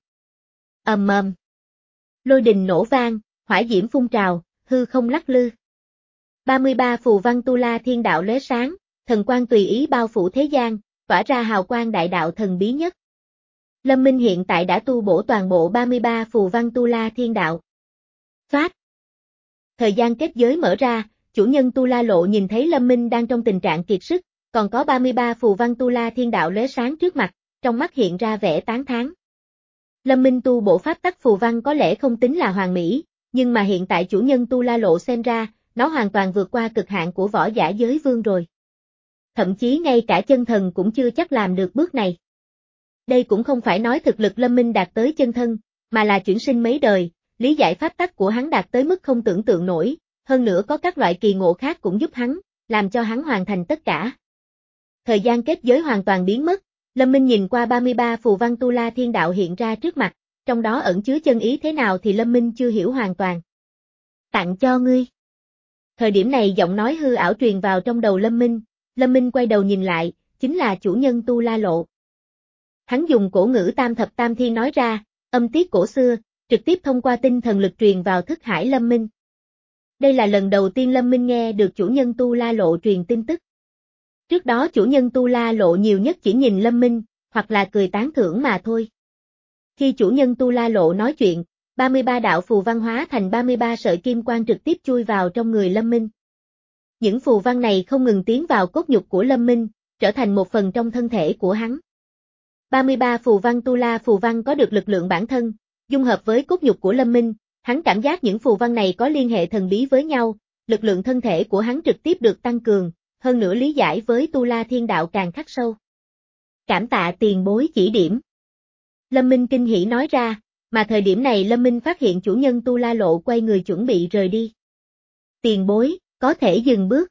Ầm ầm. Lôi đình nổ vang, hỏa diễm phun trào, hư không lắc lư. ba mươi ba phù văn Tu La Thiên Đạo lóe sáng, thần quang tùy ý bao phủ thế gian, tỏa ra hào quang đại đạo thần bí nhất. Lâm Minh hiện tại đã tu bổ toàn bộ ba mươi ba phù văn Tu La Thiên Đạo. Phát. Thời gian kết giới mở ra, chủ nhân Tu La Lộ nhìn thấy Lâm Minh đang trong tình trạng kiệt sức, còn có ba mươi ba phù văn Tu La Thiên Đạo lóe sáng trước mặt, trong mắt hiện ra vẻ tán thán. Lâm Minh tu bổ pháp tắc phù văn có lẽ không tính là hoàn mỹ, nhưng mà hiện tại chủ nhân Tu La Lộ xem ra, nó hoàn toàn vượt qua cực hạn của võ giả giới vương rồi. Thậm chí ngay cả chân thần cũng chưa chắc làm được bước này. Đây cũng không phải nói thực lực Lâm Minh đạt tới chân thân, mà là chuyển sinh mấy đời, lý giải pháp tắc của hắn đạt tới mức không tưởng tượng nổi, hơn nữa có các loại kỳ ngộ khác cũng giúp hắn, làm cho hắn hoàn thành tất cả. Thời gian kết giới hoàn toàn biến mất, Lâm Minh nhìn qua ba mươi ba phù văn Tu La Thiên Đạo hiện ra trước mặt, trong đó ẩn chứa chân ý thế nào thì Lâm Minh chưa hiểu hoàn toàn. Tặng cho ngươi. Thời điểm này giọng nói hư ảo truyền vào trong đầu Lâm Minh, Lâm Minh quay đầu nhìn lại, chính là chủ nhân Tu La Lộ. Hắn dùng cổ ngữ tam thập tam thiên nói ra, âm tiết cổ xưa, trực tiếp thông qua tinh thần lực truyền vào thức hải Lâm Minh. Đây là lần đầu tiên Lâm Minh nghe được chủ nhân Tu La Lộ truyền tin tức. Trước đó chủ nhân Tu La Lộ nhiều nhất chỉ nhìn Lâm Minh, hoặc là cười tán thưởng mà thôi. Khi chủ nhân Tu La Lộ nói chuyện, ba mươi ba đạo phù văn hóa thành ba mươi ba sợi kim quang trực tiếp chui vào trong người Lâm Minh. Những phù văn này không ngừng tiến vào cốt nhục của Lâm Minh, trở thành một phần trong thân thể của hắn. ba mươi ba phù văn Tu La phù văn có được lực lượng bản thân, dung hợp với cốt nhục của Lâm Minh, hắn cảm giác những phù văn này có liên hệ thần bí với nhau, lực lượng thân thể của hắn trực tiếp được tăng cường, hơn nữa lý giải với Tu La Thiên Đạo càng khắc sâu. Cảm tạ tiền bối chỉ điểm. Lâm Minh kinh hỉ nói ra, mà thời điểm này Lâm Minh phát hiện chủ nhân Tu La Lộ quay người chuẩn bị rời đi. Tiền bối, có thể dừng bước.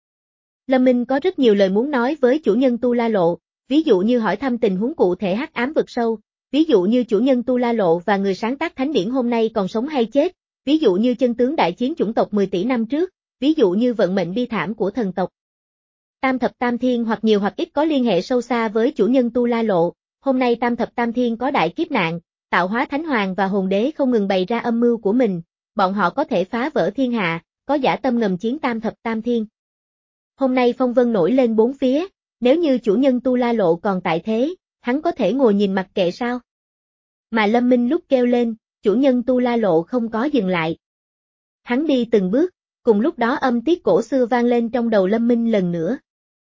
Lâm Minh có rất nhiều lời muốn nói với chủ nhân Tu La Lộ, ví dụ như hỏi thăm tình huống cụ thể hắc ám vực sâu, ví dụ như chủ nhân Tu La Lộ và người sáng tác thánh điển hôm nay còn sống hay chết, ví dụ như chân tướng đại chiến chủng tộc mười tỷ năm trước, ví dụ như vận mệnh bi thảm của thần tộc. Tam thập tam thiên hoặc nhiều hoặc ít có liên hệ sâu xa với chủ nhân Tu La Lộ, hôm nay tam thập tam thiên có đại kiếp nạn, tạo hóa thánh hoàng và hồn đế không ngừng bày ra âm mưu của mình, bọn họ có thể phá vỡ thiên hạ, có dã tâm ngầm chiến tam thập tam thiên. Hôm nay phong vân nổi lên bốn phía, nếu như chủ nhân Tu La Lộ còn tại thế, hắn có thể ngồi nhìn mặc kệ sao? Mà Lâm Minh lúc kêu lên, chủ nhân Tu La Lộ không có dừng lại. Hắn đi từng bước, cùng lúc đó âm tiết cổ xưa vang lên trong đầu Lâm Minh lần nữa.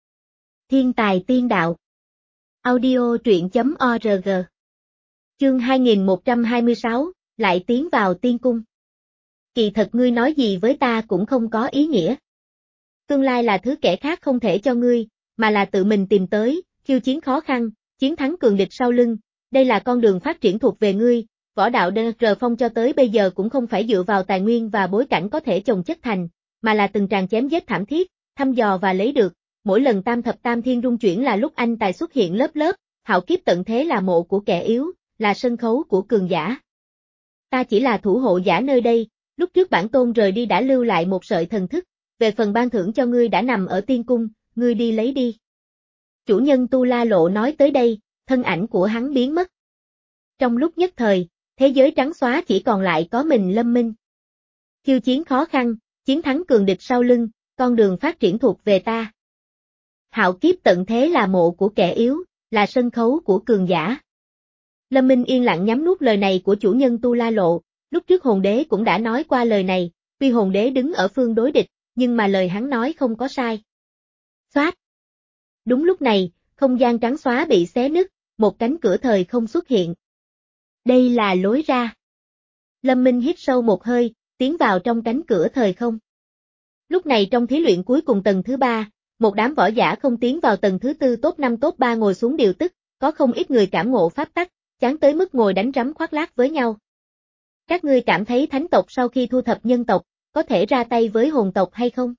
Thiên tài tiên đạo. Audio truyện chấm org. Chương hai nghìn một trăm hai mươi sáu, lại tiến vào tiên cung. Kỳ thật ngươi nói gì với ta cũng không có ý nghĩa. Tương lai là thứ kẻ khác không thể cho ngươi, mà là tự mình tìm tới, khiêu chiến khó khăn, chiến thắng cường địch sau lưng, đây là con đường phát triển thuộc về ngươi, võ đạo đê rờ phong cho tới bây giờ cũng không phải dựa vào tài nguyên và bối cảnh có thể chồng chất thành, mà là từng tràng chém giết thảm thiết, thăm dò và lấy được, mỗi lần tam thập tam thiên rung chuyển là lúc anh tài xuất hiện lớp lớp, hạo kiếp tận thế là mộ của kẻ yếu, là sân khấu của cường giả. Ta chỉ là thủ hộ giả nơi đây, lúc trước bản tôn rời đi đã lưu lại một sợi thần thức, về phần ban thưởng cho ngươi đã nằm ở tiên cung, ngươi đi lấy đi. Chủ nhân Tu La Lộ nói tới đây, thân ảnh của hắn biến mất. Trong lúc nhất thời, thế giới trắng xóa chỉ còn lại có mình Lâm Minh. Khiêu chiến khó khăn, chiến thắng cường địch sau lưng, con đường phát triển thuộc về ta. Hạo kiếp tận thế là mộ của kẻ yếu, là sân khấu của cường giả. Lâm Minh yên lặng nhắm nuốt lời này của chủ nhân Tu La Lộ, lúc trước hồn đế cũng đã nói qua lời này, tuy hồn đế đứng ở phương đối địch, nhưng mà lời hắn nói không có sai. Xoát. Đúng lúc này, không gian trắng xóa bị xé nứt, một cánh cửa thời không xuất hiện. Đây là lối ra. Lâm Minh hít sâu một hơi, tiến vào trong cánh cửa thời không. Lúc này trong thí luyện cuối cùng tầng thứ ba, một đám võ giả không tiến vào tầng thứ tư top năm top ba ngồi xuống điều tức, có không ít người cảm ngộ pháp tắc, chán tới mức ngồi đánh rắm khoác lác với nhau. Các ngươi cảm thấy thánh tộc sau khi thu thập nhân tộc, có thể ra tay với hồn tộc hay không?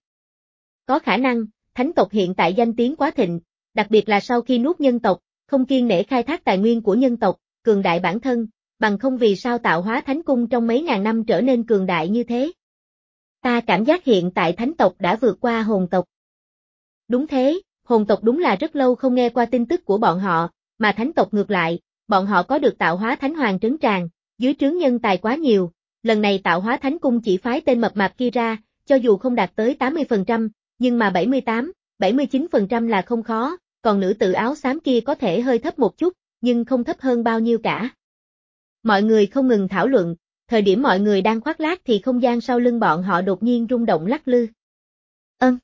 Có khả năng, thánh tộc hiện tại danh tiếng quá thịnh, đặc biệt là sau khi nuốt nhân tộc, không kiêng nể khai thác tài nguyên của nhân tộc, cường đại bản thân, bằng không vì sao tạo hóa thánh cung trong mấy ngàn năm trở nên cường đại như thế. Ta cảm giác hiện tại thánh tộc đã vượt qua hồn tộc. Đúng thế, hồn tộc đúng là rất lâu không nghe qua tin tức của bọn họ, mà thánh tộc ngược lại, bọn họ có được tạo hóa thánh hoàng trấn tràng, dưới trướng nhân tài quá nhiều, lần này tạo hóa thánh cung chỉ phái tên mập mạp kia ra, cho dù không đạt tới tám mươi phần trăm, nhưng mà bảy mươi tám, bảy mươi chín phần trăm là không khó, còn nữ tử áo xám kia có thể hơi thấp một chút, nhưng không thấp hơn bao nhiêu cả. Mọi người không ngừng thảo luận, thời điểm mọi người đang khoác lác thì không gian sau lưng bọn họ đột nhiên rung động lắc lư. Ân!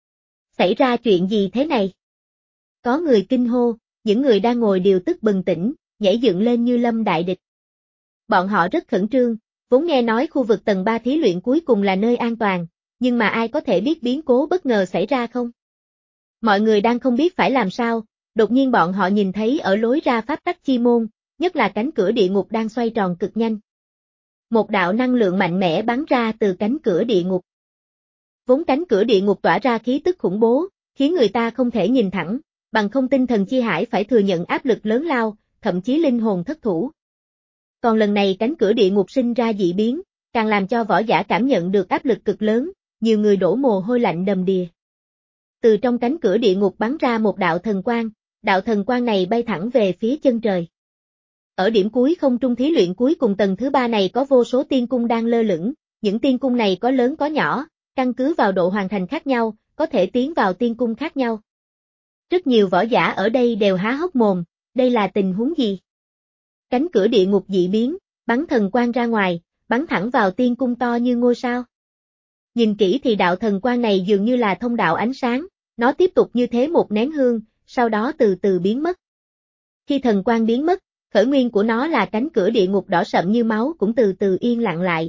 Xảy ra chuyện gì thế này? Có người kinh hô, những người đang ngồi đều tức bừng tỉnh, nhảy dựng lên như lâm đại địch. Bọn họ rất khẩn trương, vốn nghe nói khu vực tầng ba thí luyện cuối cùng là nơi an toàn, nhưng mà ai có thể biết biến cố bất ngờ xảy ra không? Mọi người đang không biết phải làm sao, đột nhiên bọn họ nhìn thấy ở lối ra pháp tắc chi môn, nhất là cánh cửa địa ngục đang xoay tròn cực nhanh. Một đạo năng lượng mạnh mẽ bắn ra từ cánh cửa địa ngục. Vốn cánh cửa địa ngục tỏa ra khí tức khủng bố, khiến người ta không thể nhìn thẳng, bằng không tinh thần chi hải phải thừa nhận áp lực lớn lao, thậm chí linh hồn thất thủ. Còn lần này cánh cửa địa ngục sinh ra dị biến, càng làm cho võ giả cảm nhận được áp lực cực lớn, nhiều người đổ mồ hôi lạnh đầm đìa. Từ trong cánh cửa địa ngục bắn ra một đạo thần quang, đạo thần quang này bay thẳng về phía chân trời. Ở điểm cuối không trung thí luyện cuối cùng tầng thứ ba này có vô số tiên cung đang lơ lửng, những tiên cung này có lớn có nhỏ, căn cứ vào độ hoàn thành khác nhau, có thể tiến vào tiên cung khác nhau. Rất nhiều võ giả ở đây đều há hốc mồm, đây là tình huống gì? Cánh cửa địa ngục dị biến, bắn thần quang ra ngoài, bắn thẳng vào tiên cung to như ngôi sao. Nhìn kỹ thì đạo thần quang này dường như là thông đạo ánh sáng, nó tiếp tục như thế một nén hương, sau đó từ từ biến mất. Khi thần quang biến mất, khởi nguyên của nó là cánh cửa địa ngục đỏ sậm như máu cũng từ từ yên lặng lại.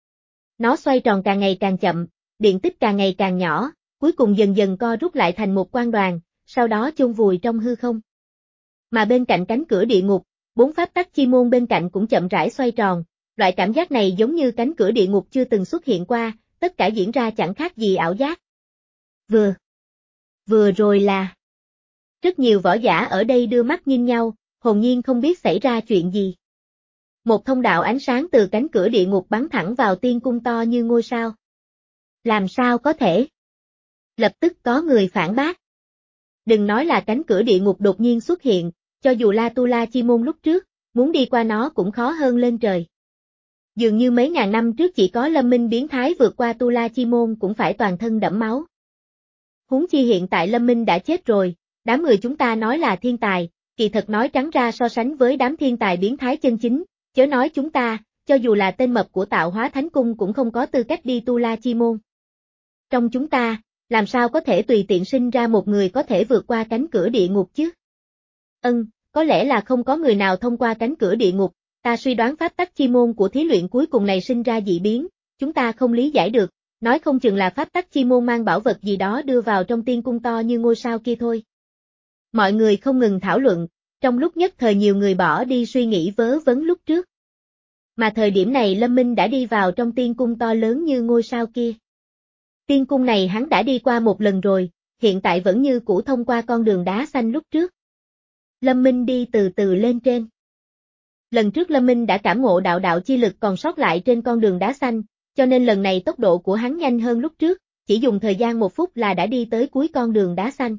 Nó xoay tròn càng ngày càng chậm, điện tích càng ngày càng nhỏ, cuối cùng dần dần co rút lại thành một quang đoàn, sau đó chôn vùi trong hư không. Mà bên cạnh cánh cửa địa ngục, bốn pháp tắc chi môn bên cạnh cũng chậm rãi xoay tròn, loại cảm giác này giống như cánh cửa địa ngục chưa từng xuất hiện qua, tất cả diễn ra chẳng khác gì ảo giác. Vừa, vừa rồi là... Rất nhiều võ giả ở đây đưa mắt nhìn nhau, hồn nhiên không biết xảy ra chuyện gì. Một thông đạo ánh sáng từ cánh cửa địa ngục bắn thẳng vào tiên cung to như ngôi sao. Làm sao có thể? Lập tức có người phản bác. Đừng nói là cánh cửa địa ngục đột nhiên xuất hiện, cho dù La Tu La Chi Môn lúc trước, muốn đi qua nó cũng khó hơn lên trời. Dường như mấy ngàn năm trước chỉ có Lâm Minh biến thái vượt qua Tu La Chi Môn cũng phải toàn thân đẫm máu. Huống chi hiện tại Lâm Minh đã chết rồi, đám người chúng ta nói là thiên tài, kỳ thật nói trắng ra so sánh với đám thiên tài biến thái chân chính, chớ nói chúng ta, cho dù là tên mập của tạo hóa thánh cung cũng không có tư cách đi Tu La Chi Môn. Trong chúng ta, làm sao có thể tùy tiện sinh ra một người có thể vượt qua cánh cửa địa ngục chứ? Ân, có lẽ là không có người nào thông qua cánh cửa địa ngục, ta suy đoán pháp tắc chi môn của thí luyện cuối cùng này sinh ra dị biến, chúng ta không lý giải được, nói không chừng là pháp tắc chi môn mang bảo vật gì đó đưa vào trong tiên cung to như ngôi sao kia thôi. Mọi người không ngừng thảo luận, trong lúc nhất thời nhiều người bỏ đi suy nghĩ vớ vẩn lúc trước. Mà thời điểm này Lâm Minh đã đi vào trong tiên cung to lớn như ngôi sao kia. Tiên cung này hắn đã đi qua một lần rồi, hiện tại vẫn như cũ thông qua con đường đá xanh lúc trước. Lâm Minh đi từ từ lên trên. Lần trước Lâm Minh đã cảm ngộ đạo đạo chi lực còn sót lại trên con đường đá xanh, cho nên lần này tốc độ của hắn nhanh hơn lúc trước, chỉ dùng thời gian một phút là đã đi tới cuối con đường đá xanh.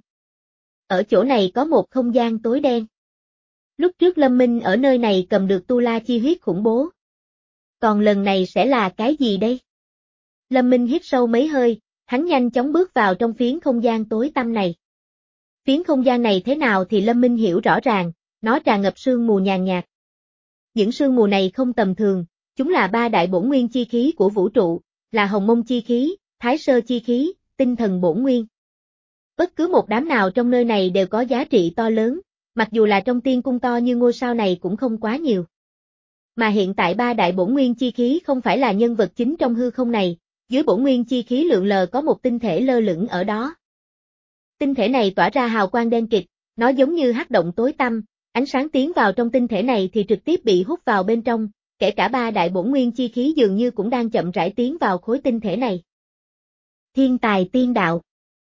Ở chỗ này có một không gian tối đen. Lúc trước Lâm Minh ở nơi này cầm được tu la chi huyết khủng bố. Còn lần này sẽ là cái gì đây? Lâm Minh hít sâu mấy hơi, hắn nhanh chóng bước vào trong phiến không gian tối tăm này. Phiến không gian này thế nào thì Lâm Minh hiểu rõ ràng, nó tràn ngập sương mù nhàn nhạt. Những sương mù này không tầm thường, chúng là ba đại bổn nguyên chi khí của vũ trụ, là hồng mông chi khí, thái sơ chi khí, tinh thần bổn nguyên. Bất cứ một đám nào trong nơi này đều có giá trị to lớn, mặc dù là trong tiên cung to như ngôi sao này cũng không quá nhiều. Mà hiện tại ba đại bổn nguyên chi khí không phải là nhân vật chính trong hư không này, dưới bổn nguyên chi khí lượn lờ có một tinh thể lơ lửng ở đó. Tinh thể này tỏa ra hào quang đen kịt, nó giống như hắc động tối tăm, Ánh sáng tiến vào trong tinh thể này thì trực tiếp bị hút vào bên trong, kể cả ba đại bổn nguyên chi khí dường như cũng đang chậm rãi tiến vào khối tinh thể này. Thiên tài tiên đạo.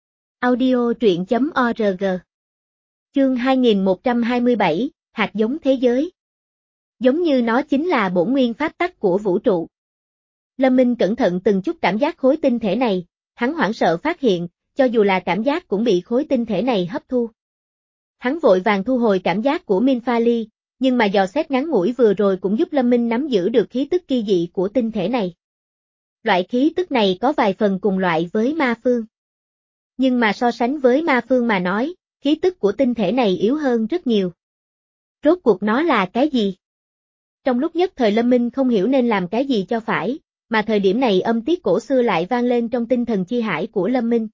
Audio truyện chấm org. Chương hai nghìn một trăm hai mươi bảy, hạt giống thế giới. Giống như nó chính là bổn nguyên pháp tắc của vũ trụ. Lâm Minh cẩn thận từng chút cảm giác khối tinh thể này, hắn hoảng sợ phát hiện, cho dù là cảm giác cũng bị khối tinh thể này hấp thu. Hắn vội vàng thu hồi cảm giác của Minh Pha Ly, nhưng mà dò xét ngắn ngủi vừa rồi cũng giúp Lâm Minh nắm giữ được khí tức kỳ dị của tinh thể này. Loại khí tức này có vài phần cùng loại với ma phương. Nhưng mà so sánh với ma phương mà nói, khí tức của tinh thể này yếu hơn rất nhiều. Rốt cuộc nó là cái gì? Trong lúc nhất thời Lâm Minh không hiểu nên làm cái gì cho phải, mà thời điểm này âm tiết cổ xưa lại vang lên trong tinh thần chi hải của Lâm Minh.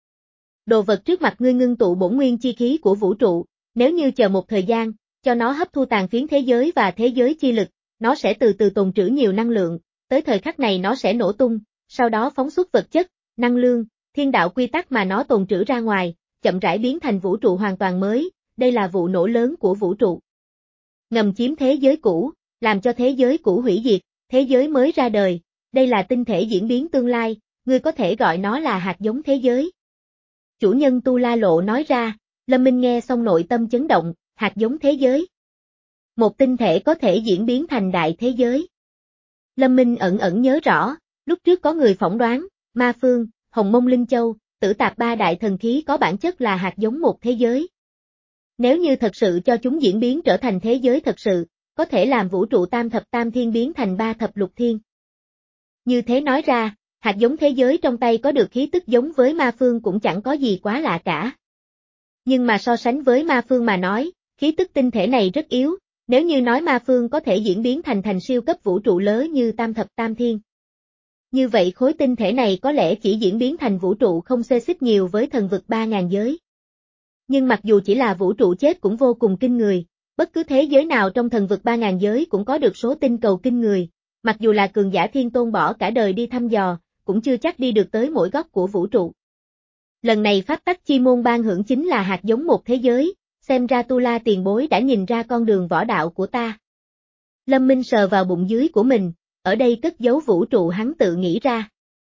Đồ vật trước mặt ngươi ngưng tụ bổn nguyên chi khí của vũ trụ, nếu như chờ một thời gian, cho nó hấp thu tàn phiến thế giới và thế giới chi lực, nó sẽ từ từ tồn trữ nhiều năng lượng, tới thời khắc này nó sẽ nổ tung, sau đó phóng xuất vật chất, năng lượng, thiên đạo quy tắc mà nó tồn trữ ra ngoài, chậm rãi biến thành vũ trụ hoàn toàn mới, đây là vụ nổ lớn của vũ trụ. Ngầm chiếm thế giới cũ, làm cho thế giới cũ hủy diệt, thế giới mới ra đời, đây là tinh thể diễn biến tương lai, ngươi có thể gọi nó là hạt giống thế giới. Chủ nhân Tu La Lộ nói ra, Lâm Minh nghe xong nội tâm chấn động, hạt giống thế giới. Một tinh thể có thể diễn biến thành đại thế giới. Lâm Minh ẩn ẩn nhớ rõ, lúc trước có người phỏng đoán, Ma Phương, Hồng Mông Linh Châu, Tử Tạp ba đại thần khí có bản chất là hạt giống một thế giới. Nếu như thật sự cho chúng diễn biến trở thành thế giới thật sự, có thể làm vũ trụ tam thập tam thiên biến thành ba thập lục thiên. Như thế nói ra, hạt giống thế giới trong tay có được khí tức giống với ma phương cũng chẳng có gì quá lạ cả. Nhưng mà so sánh với ma phương mà nói, khí tức tinh thể này rất yếu, nếu như nói ma phương có thể diễn biến thành thành siêu cấp vũ trụ lớn như tam thập tam thiên. Như vậy khối tinh thể này có lẽ chỉ diễn biến thành vũ trụ không xê xích nhiều với thần vực ba ngàn giới. Nhưng mặc dù chỉ là vũ trụ chết cũng vô cùng kinh người, bất cứ thế giới nào trong thần vực ba ngàn giới cũng có được số tinh cầu kinh người, mặc dù là cường giả thiên tôn bỏ cả đời đi thăm dò, cũng chưa chắc đi được tới mỗi góc của vũ trụ. Lần này pháp tắc chi môn ban hưởng chính là hạt giống một thế giới, xem ra Tu La tiền bối đã nhìn ra con đường võ đạo của ta. Lâm Minh sờ vào bụng dưới của mình, ở đây cất giấu vũ trụ hắn tự nghĩ ra.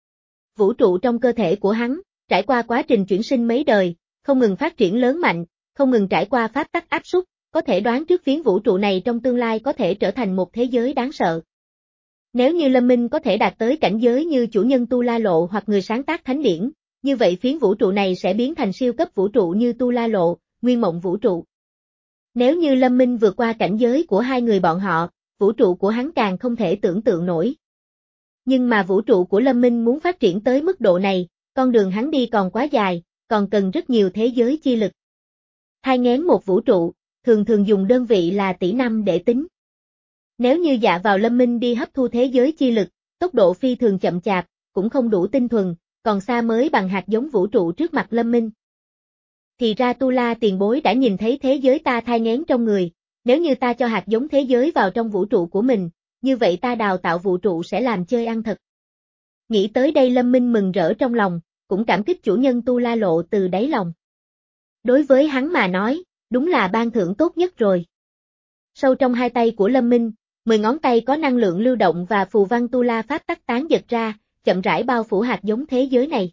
Vũ trụ trong cơ thể của hắn, trải qua quá trình chuyển sinh mấy đời, không ngừng phát triển lớn mạnh, không ngừng trải qua pháp tắc áp suất, có thể đoán trước phiến vũ trụ này trong tương lai có thể trở thành một thế giới đáng sợ. Nếu như Lâm Minh có thể đạt tới cảnh giới như chủ nhân Tu La Lộ hoặc người sáng tác thánh điển, như vậy phiến vũ trụ này sẽ biến thành siêu cấp vũ trụ như Tu La Lộ, Nguyên Mộng vũ trụ. Nếu như Lâm Minh vượt qua cảnh giới của hai người bọn họ, vũ trụ của hắn càng không thể tưởng tượng nổi. Nhưng mà vũ trụ của Lâm Minh muốn phát triển tới mức độ này, con đường hắn đi còn quá dài, còn cần rất nhiều thế giới chi lực. Thai nghén một vũ trụ, thường thường dùng đơn vị là tỷ năm để tính. Nếu như dạ vào Lâm Minh đi hấp thu thế giới chi lực, tốc độ phi thường chậm chạp, cũng không đủ tinh thuần, còn xa mới bằng hạt giống vũ trụ trước mặt Lâm Minh. Thì ra Tu La tiền bối đã nhìn thấy thế giới ta thai nghén trong người, nếu như ta cho hạt giống thế giới vào trong vũ trụ của mình, như vậy ta đào tạo vũ trụ sẽ làm chơi ăn thật. Nghĩ tới đây Lâm Minh mừng rỡ trong lòng, cũng cảm kích chủ nhân Tu La Lộ từ đáy lòng. Đối với hắn mà nói, đúng là ban thưởng tốt nhất rồi. Sâu trong hai tay của Lâm Minh, mười ngón tay có năng lượng lưu động và phù văn Tu La pháp tắc tán giật ra, chậm rãi bao phủ hạt giống thế giới này.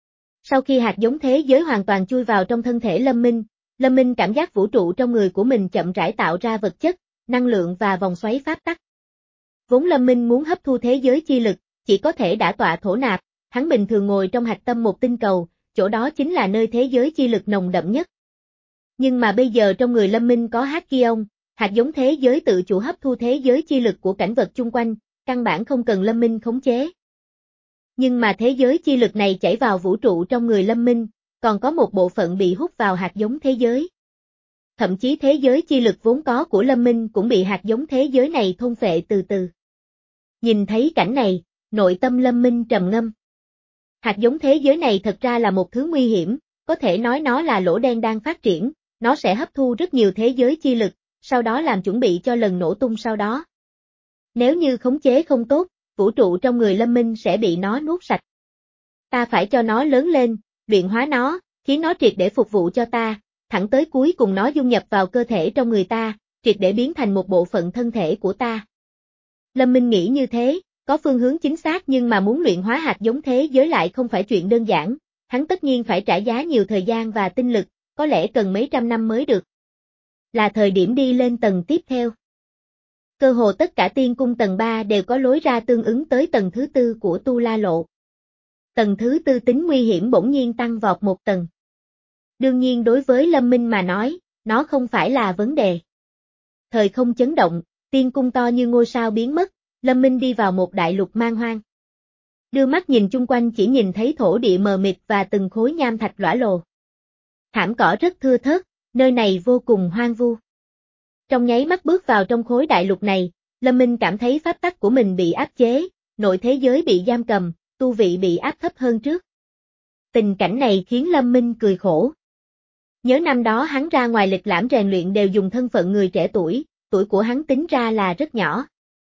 Sau khi hạt giống thế giới hoàn toàn chui vào trong thân thể Lâm Minh, Lâm Minh cảm giác vũ trụ trong người của mình chậm rãi tạo ra vật chất, năng lượng và vòng xoáy pháp tắc. Vốn Lâm Minh muốn hấp thu thế giới chi lực, chỉ có thể đả tọa thổ nạp, hắn bình thường ngồi trong hạch tâm một tinh cầu, chỗ đó chính là nơi thế giới chi lực nồng đậm nhất. Nhưng mà bây giờ trong người Lâm Minh có Hắc Kiông, hạt giống thế giới tự chủ hấp thu thế giới chi lực của cảnh vật chung quanh, căn bản không cần Lâm Minh khống chế. Nhưng mà thế giới chi lực này chảy vào vũ trụ trong người Lâm Minh, còn có một bộ phận bị hút vào hạt giống thế giới. Thậm chí thế giới chi lực vốn có của Lâm Minh cũng bị hạt giống thế giới này thôn phệ từ từ. Nhìn thấy cảnh này, nội tâm Lâm Minh trầm ngâm. Hạt giống thế giới này thật ra là một thứ nguy hiểm, có thể nói nó là lỗ đen đang phát triển, nó sẽ hấp thu rất nhiều thế giới chi lực, sau đó làm chuẩn bị cho lần nổ tung sau đó. Nếu như khống chế không tốt, vũ trụ trong người Lâm Minh sẽ bị nó nuốt sạch. Ta phải cho nó lớn lên, luyện hóa nó, khiến nó triệt để phục vụ cho ta, thẳng tới cuối cùng nó dung nhập vào cơ thể trong người ta, triệt để biến thành một bộ phận thân thể của ta. Lâm Minh nghĩ như thế, có phương hướng chính xác nhưng mà muốn luyện hóa hạt giống thế giới lại không phải chuyện đơn giản, hắn tất nhiên phải trả giá nhiều thời gian và tinh lực, có lẽ cần mấy trăm năm mới được. Là thời điểm đi lên tầng tiếp theo. Cơ hồ tất cả tiên cung tầng ba đều có lối ra tương ứng tới tầng thứ tư của Tu La Lộ. Tầng thứ tư tính nguy hiểm bỗng nhiên tăng vọt một tầng. Đương nhiên đối với Lâm Minh mà nói, nó không phải là vấn đề. Thời không chấn động, tiên cung to như ngôi sao biến mất, Lâm Minh đi vào một đại lục man hoang. Đưa mắt nhìn chung quanh chỉ nhìn thấy thổ địa mờ mịt và từng khối nham thạch lõa lồ. Thảm cỏ rất thưa thớt, nơi này vô cùng hoang vu. Trong nháy mắt bước vào trong khối đại lục này, Lâm Minh cảm thấy pháp tắc của mình bị áp chế, nội thế giới bị giam cầm, tu vị bị áp thấp hơn trước. Tình cảnh này khiến Lâm Minh cười khổ. Nhớ năm đó hắn ra ngoài lịch lãm rèn luyện đều dùng thân phận người trẻ tuổi, tuổi của hắn tính ra là rất nhỏ.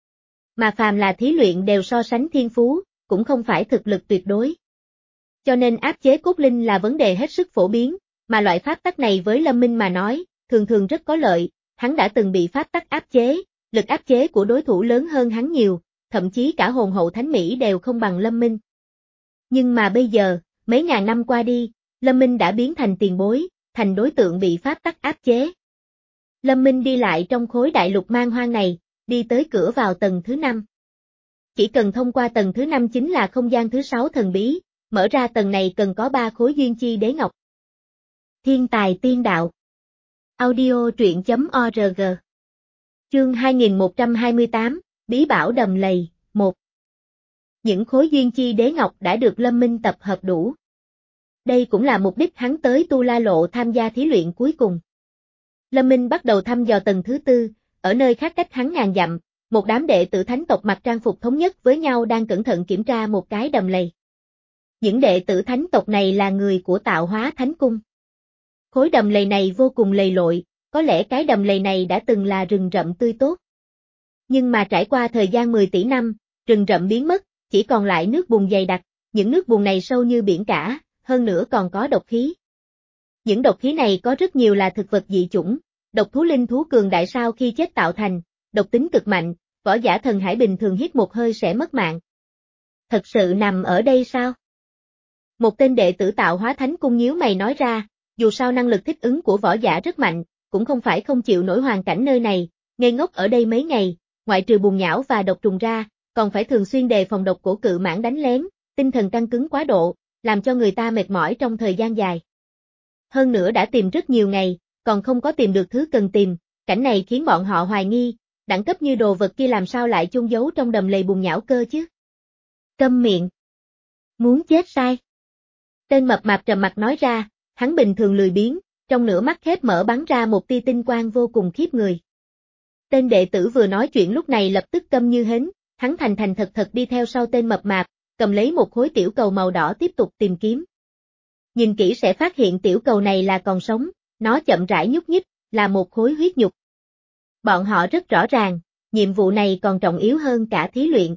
Mà phàm là thí luyện đều so sánh thiên phú, cũng không phải thực lực tuyệt đối. Cho nên áp chế cốt linh là vấn đề hết sức phổ biến, mà loại pháp tắc này với Lâm Minh mà nói, thường thường rất có lợi, hắn đã từng bị pháp tắc áp chế, lực áp chế của đối thủ lớn hơn hắn nhiều, thậm chí cả hồn hậu thánh Mỹ đều không bằng Lâm Minh. Nhưng mà bây giờ, mấy ngàn năm qua đi, Lâm Minh đã biến thành tiền bối, thành đối tượng bị pháp tắc áp chế. Lâm Minh đi lại trong khối đại lục man hoang này, đi tới cửa vào tầng thứ năm. Chỉ cần thông qua tầng thứ năm chính là không gian thứ sáu thần bí, mở ra tầng này cần có ba khối duyên chi đế ngọc. Thiên tài tiên đạo. Audio truyện chấm org. Chương hai nghìn một trăm hai mươi tám, Bí bảo đầm lầy, một. Những khối duyên chi đế ngọc đã được Lâm Minh tập hợp đủ. Đây cũng là mục đích hắn tới Tu La Lộ tham gia thí luyện cuối cùng. Lâm Minh bắt đầu thăm dò tầng thứ tư, ở nơi khác cách hắn ngàn dặm, một đám đệ tử thánh tộc mặc trang phục thống nhất với nhau đang cẩn thận kiểm tra một cái đầm lầy. Những đệ tử thánh tộc này là người của Tạo Hóa Thánh Cung. Khối đầm lầy này vô cùng lầy lội, có lẽ cái đầm lầy này đã từng là rừng rậm tươi tốt. Nhưng mà trải qua thời gian mười tỷ năm, rừng rậm biến mất, chỉ còn lại nước bùn dày đặc, những nước bùn này sâu như biển cả, hơn nữa còn có độc khí. Những độc khí này có rất nhiều là thực vật dị chủng, độc thú linh thú cường đại sau khi chết tạo thành, độc tính cực mạnh, võ giả thần hải bình thường hít một hơi sẽ mất mạng. Thật sự nằm ở đây sao? Một tên đệ tử Tạo Hóa Thánh Cung nhíu mày nói ra, dù sao năng lực thích ứng của võ giả rất mạnh, cũng không phải không chịu nổi hoàn cảnh nơi này, ngây ngốc ở đây mấy ngày, ngoại trừ bùn nhão và độc trùng ra, còn phải thường xuyên đề phòng độc cổ cự mãng đánh lén, tinh thần căng cứng quá độ, làm cho người ta mệt mỏi trong thời gian dài. Hơn nữa đã tìm rất nhiều ngày, còn không có tìm được thứ cần tìm, cảnh này khiến bọn họ hoài nghi, đẳng cấp như đồ vật kia làm sao lại chôn giấu trong đầm lầy bùn nhão cơ chứ? Câm miệng. Muốn chết sai. Tên mập mạp trầm mặt nói ra, hắn bình thường lười biếng, trong nửa mắt khép mở bắn ra một tia tinh quang vô cùng khiếp người. Tên đệ tử vừa nói chuyện lúc này lập tức câm như hến, hắn thành thành thật thật đi theo sau tên mập mạp, cầm lấy một khối tiểu cầu màu đỏ tiếp tục tìm kiếm. Nhìn kỹ sẽ phát hiện tiểu cầu này là còn sống, nó chậm rãi nhúc nhích, là một khối huyết nhục. Bọn họ rất rõ ràng, nhiệm vụ này còn trọng yếu hơn cả thí luyện.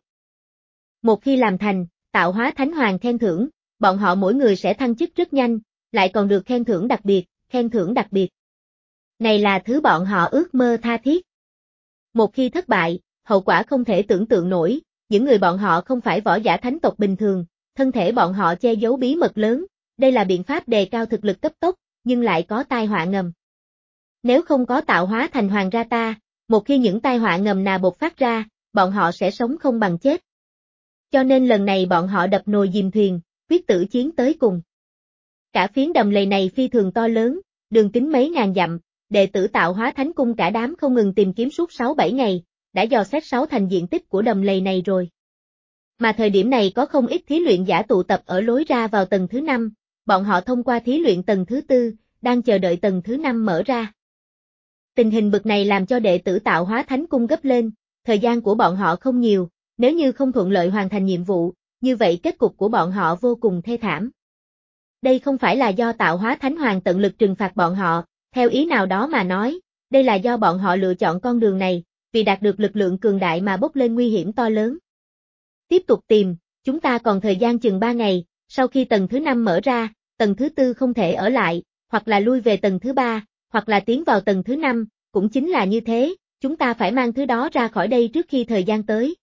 Một khi làm thành, Tạo Hóa Thánh Hoàng khen thưởng, bọn họ mỗi người sẽ thăng chức rất nhanh, lại còn được khen thưởng đặc biệt, khen thưởng đặc biệt. Này là thứ bọn họ ước mơ tha thiết. Một khi thất bại, hậu quả không thể tưởng tượng nổi, những người bọn họ không phải võ giả thánh tộc bình thường, thân thể bọn họ che giấu bí mật lớn, đây là biện pháp đề cao thực lực cấp tốc, nhưng lại có tai họa ngầm. Nếu không có Tạo Hóa Thành Hoàng ra ta, một khi những tai họa ngầm nào bộc phát ra, bọn họ sẽ sống không bằng chết. Cho nên lần này bọn họ đập nồi dìm thuyền, quyết tử chiến tới cùng. Cả phiến đầm lầy này phi thường to lớn, đường kính mấy ngàn dặm, đệ tử Tạo Hóa Thánh Cung cả đám không ngừng tìm kiếm suốt sáu bảy ngày, đã dò xét sáu thành diện tích của đầm lầy này rồi. Mà thời điểm này có không ít thí luyện giả tụ tập ở lối ra vào tầng thứ năm, bọn họ thông qua thí luyện tầng thứ tư, đang chờ đợi tầng thứ năm mở ra. Tình hình bực này làm cho đệ tử Tạo Hóa Thánh Cung gấp lên, thời gian của bọn họ không nhiều, nếu như không thuận lợi hoàn thành nhiệm vụ, như vậy kết cục của bọn họ vô cùng thê thảm. Đây không phải là do Tạo Hóa Thánh Hoàng tận lực trừng phạt bọn họ, theo ý nào đó mà nói, đây là do bọn họ lựa chọn con đường này, vì đạt được lực lượng cường đại mà bốc lên nguy hiểm to lớn. Tiếp tục tìm, chúng ta còn thời gian chừng ba ngày, sau khi tầng thứ năm mở ra, tầng thứ tư không thể ở lại, hoặc là lui về tầng thứ ba, hoặc là tiến vào tầng thứ năm, cũng chính là như thế, chúng ta phải mang thứ đó ra khỏi đây trước khi thời gian tới.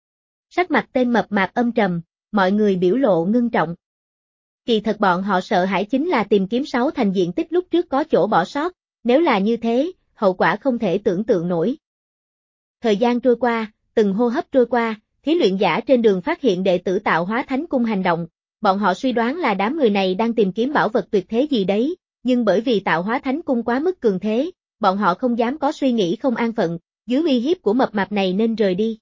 Sắc mặt tên mập mạp âm trầm, mọi người biểu lộ ngưng trọng. Kỳ thật bọn họ sợ hãi chính là tìm kiếm sáu thành diện tích lúc trước có chỗ bỏ sót, nếu là như thế, hậu quả không thể tưởng tượng nổi. Thời gian trôi qua, từng hô hấp trôi qua, thí luyện giả trên đường phát hiện đệ tử Tạo Hóa Thánh Cung hành động, bọn họ suy đoán là đám người này đang tìm kiếm bảo vật tuyệt thế gì đấy, nhưng bởi vì Tạo Hóa Thánh Cung quá mức cường thế, bọn họ không dám có suy nghĩ không an phận, dưới uy hiếp của mập mạp này nên rời đi.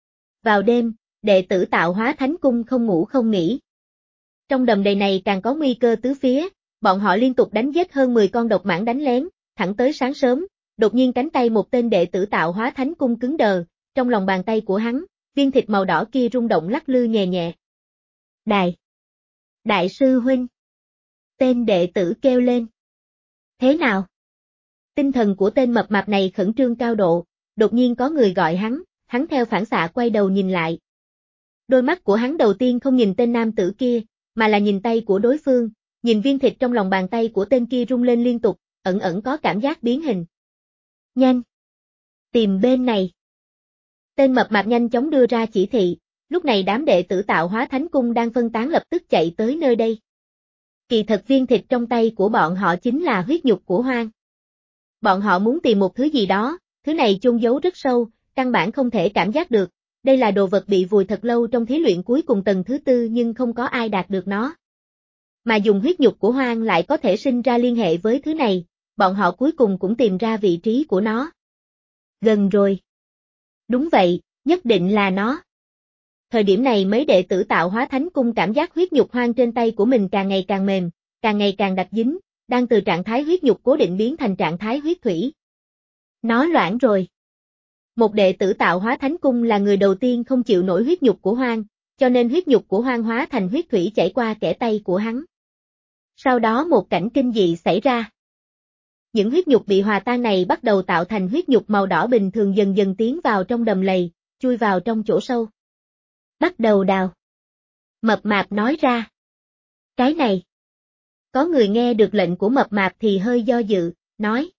Vào đêm, đệ tử Tạo Hóa Thánh Cung không ngủ không nghỉ. Trong đầm lầy này càng có nguy cơ tứ phía, bọn họ liên tục đánh giết hơn mười con độc mãng đánh lén, thẳng tới sáng sớm, đột nhiên cánh tay một tên đệ tử Tạo Hóa Thánh Cung cứng đờ, trong lòng bàn tay của hắn, viên thịt màu đỏ kia rung động lắc lư nhẹ nhẹ. Đại! Đại sư huynh! Tên đệ tử kêu lên. Thế nào? Tinh thần của tên mập mạp này khẩn trương cao độ, đột nhiên có người gọi hắn, hắn theo phản xạ quay đầu nhìn lại. Đôi mắt của hắn đầu tiên không nhìn tên nam tử kia, mà là nhìn tay của đối phương, nhìn viên thịt trong lòng bàn tay của tên kia rung lên liên tục, ẩn ẩn có cảm giác biến hình. Nhanh! Tìm bên này! Tên mập mạp nhanh chóng đưa ra chỉ thị, lúc này đám đệ tử Tạo Hóa Thánh Cung đang phân tán lập tức chạy tới nơi đây. Kỳ thật viên thịt trong tay của bọn họ chính là huyết nhục của Hoang. Bọn họ muốn tìm một thứ gì đó, thứ này chôn giấu rất sâu, căn bản không thể cảm giác được, đây là đồ vật bị vùi thật lâu trong thí luyện cuối cùng tầng thứ tư nhưng không có ai đạt được nó. Mà dùng huyết nhục của Hoang lại có thể sinh ra liên hệ với thứ này, bọn họ cuối cùng cũng tìm ra vị trí của nó. Gần rồi. Đúng vậy, nhất định là nó. Thời điểm này mấy đệ tử Tạo Hóa Thánh Cung cảm giác huyết nhục Hoang trên tay của mình càng ngày càng mềm, càng ngày càng đặc dính, đang từ trạng thái huyết nhục cố định biến thành trạng thái huyết thủy. Nó loãng rồi. Một đệ tử Tạo Hóa Thánh Cung là người đầu tiên không chịu nổi huyết nhục của Hoang, cho nên huyết nhục của Hoang hóa thành huyết thủy chảy qua kẽ tay của hắn. Sau đó một cảnh kinh dị xảy ra. Những huyết nhục bị hòa tan này bắt đầu tạo thành huyết nhục màu đỏ bình thường dần dần tiến vào trong đầm lầy, chui vào trong chỗ sâu. Bắt đầu đào. Mập mạp nói ra. Cái này. Có người nghe được lệnh của mập mạp thì hơi do dự, nói.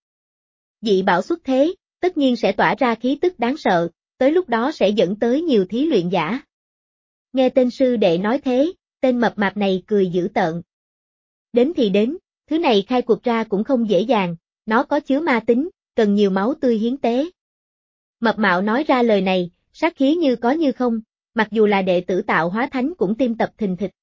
Dị bảo xuất thế, tất nhiên sẽ tỏa ra khí tức đáng sợ, tới lúc đó sẽ dẫn tới nhiều thí luyện giả. Nghe tên sư đệ nói thế, tên mập mạp này cười dữ tợn. Đến thì đến, thứ này khai cuộc ra cũng không dễ dàng, nó có chứa ma tính, cần nhiều máu tươi hiến tế. Mập mạo nói ra lời này, sát khí như có như không, mặc dù là đệ tử Tạo Hóa Thánh cũng tim tập thình thịch.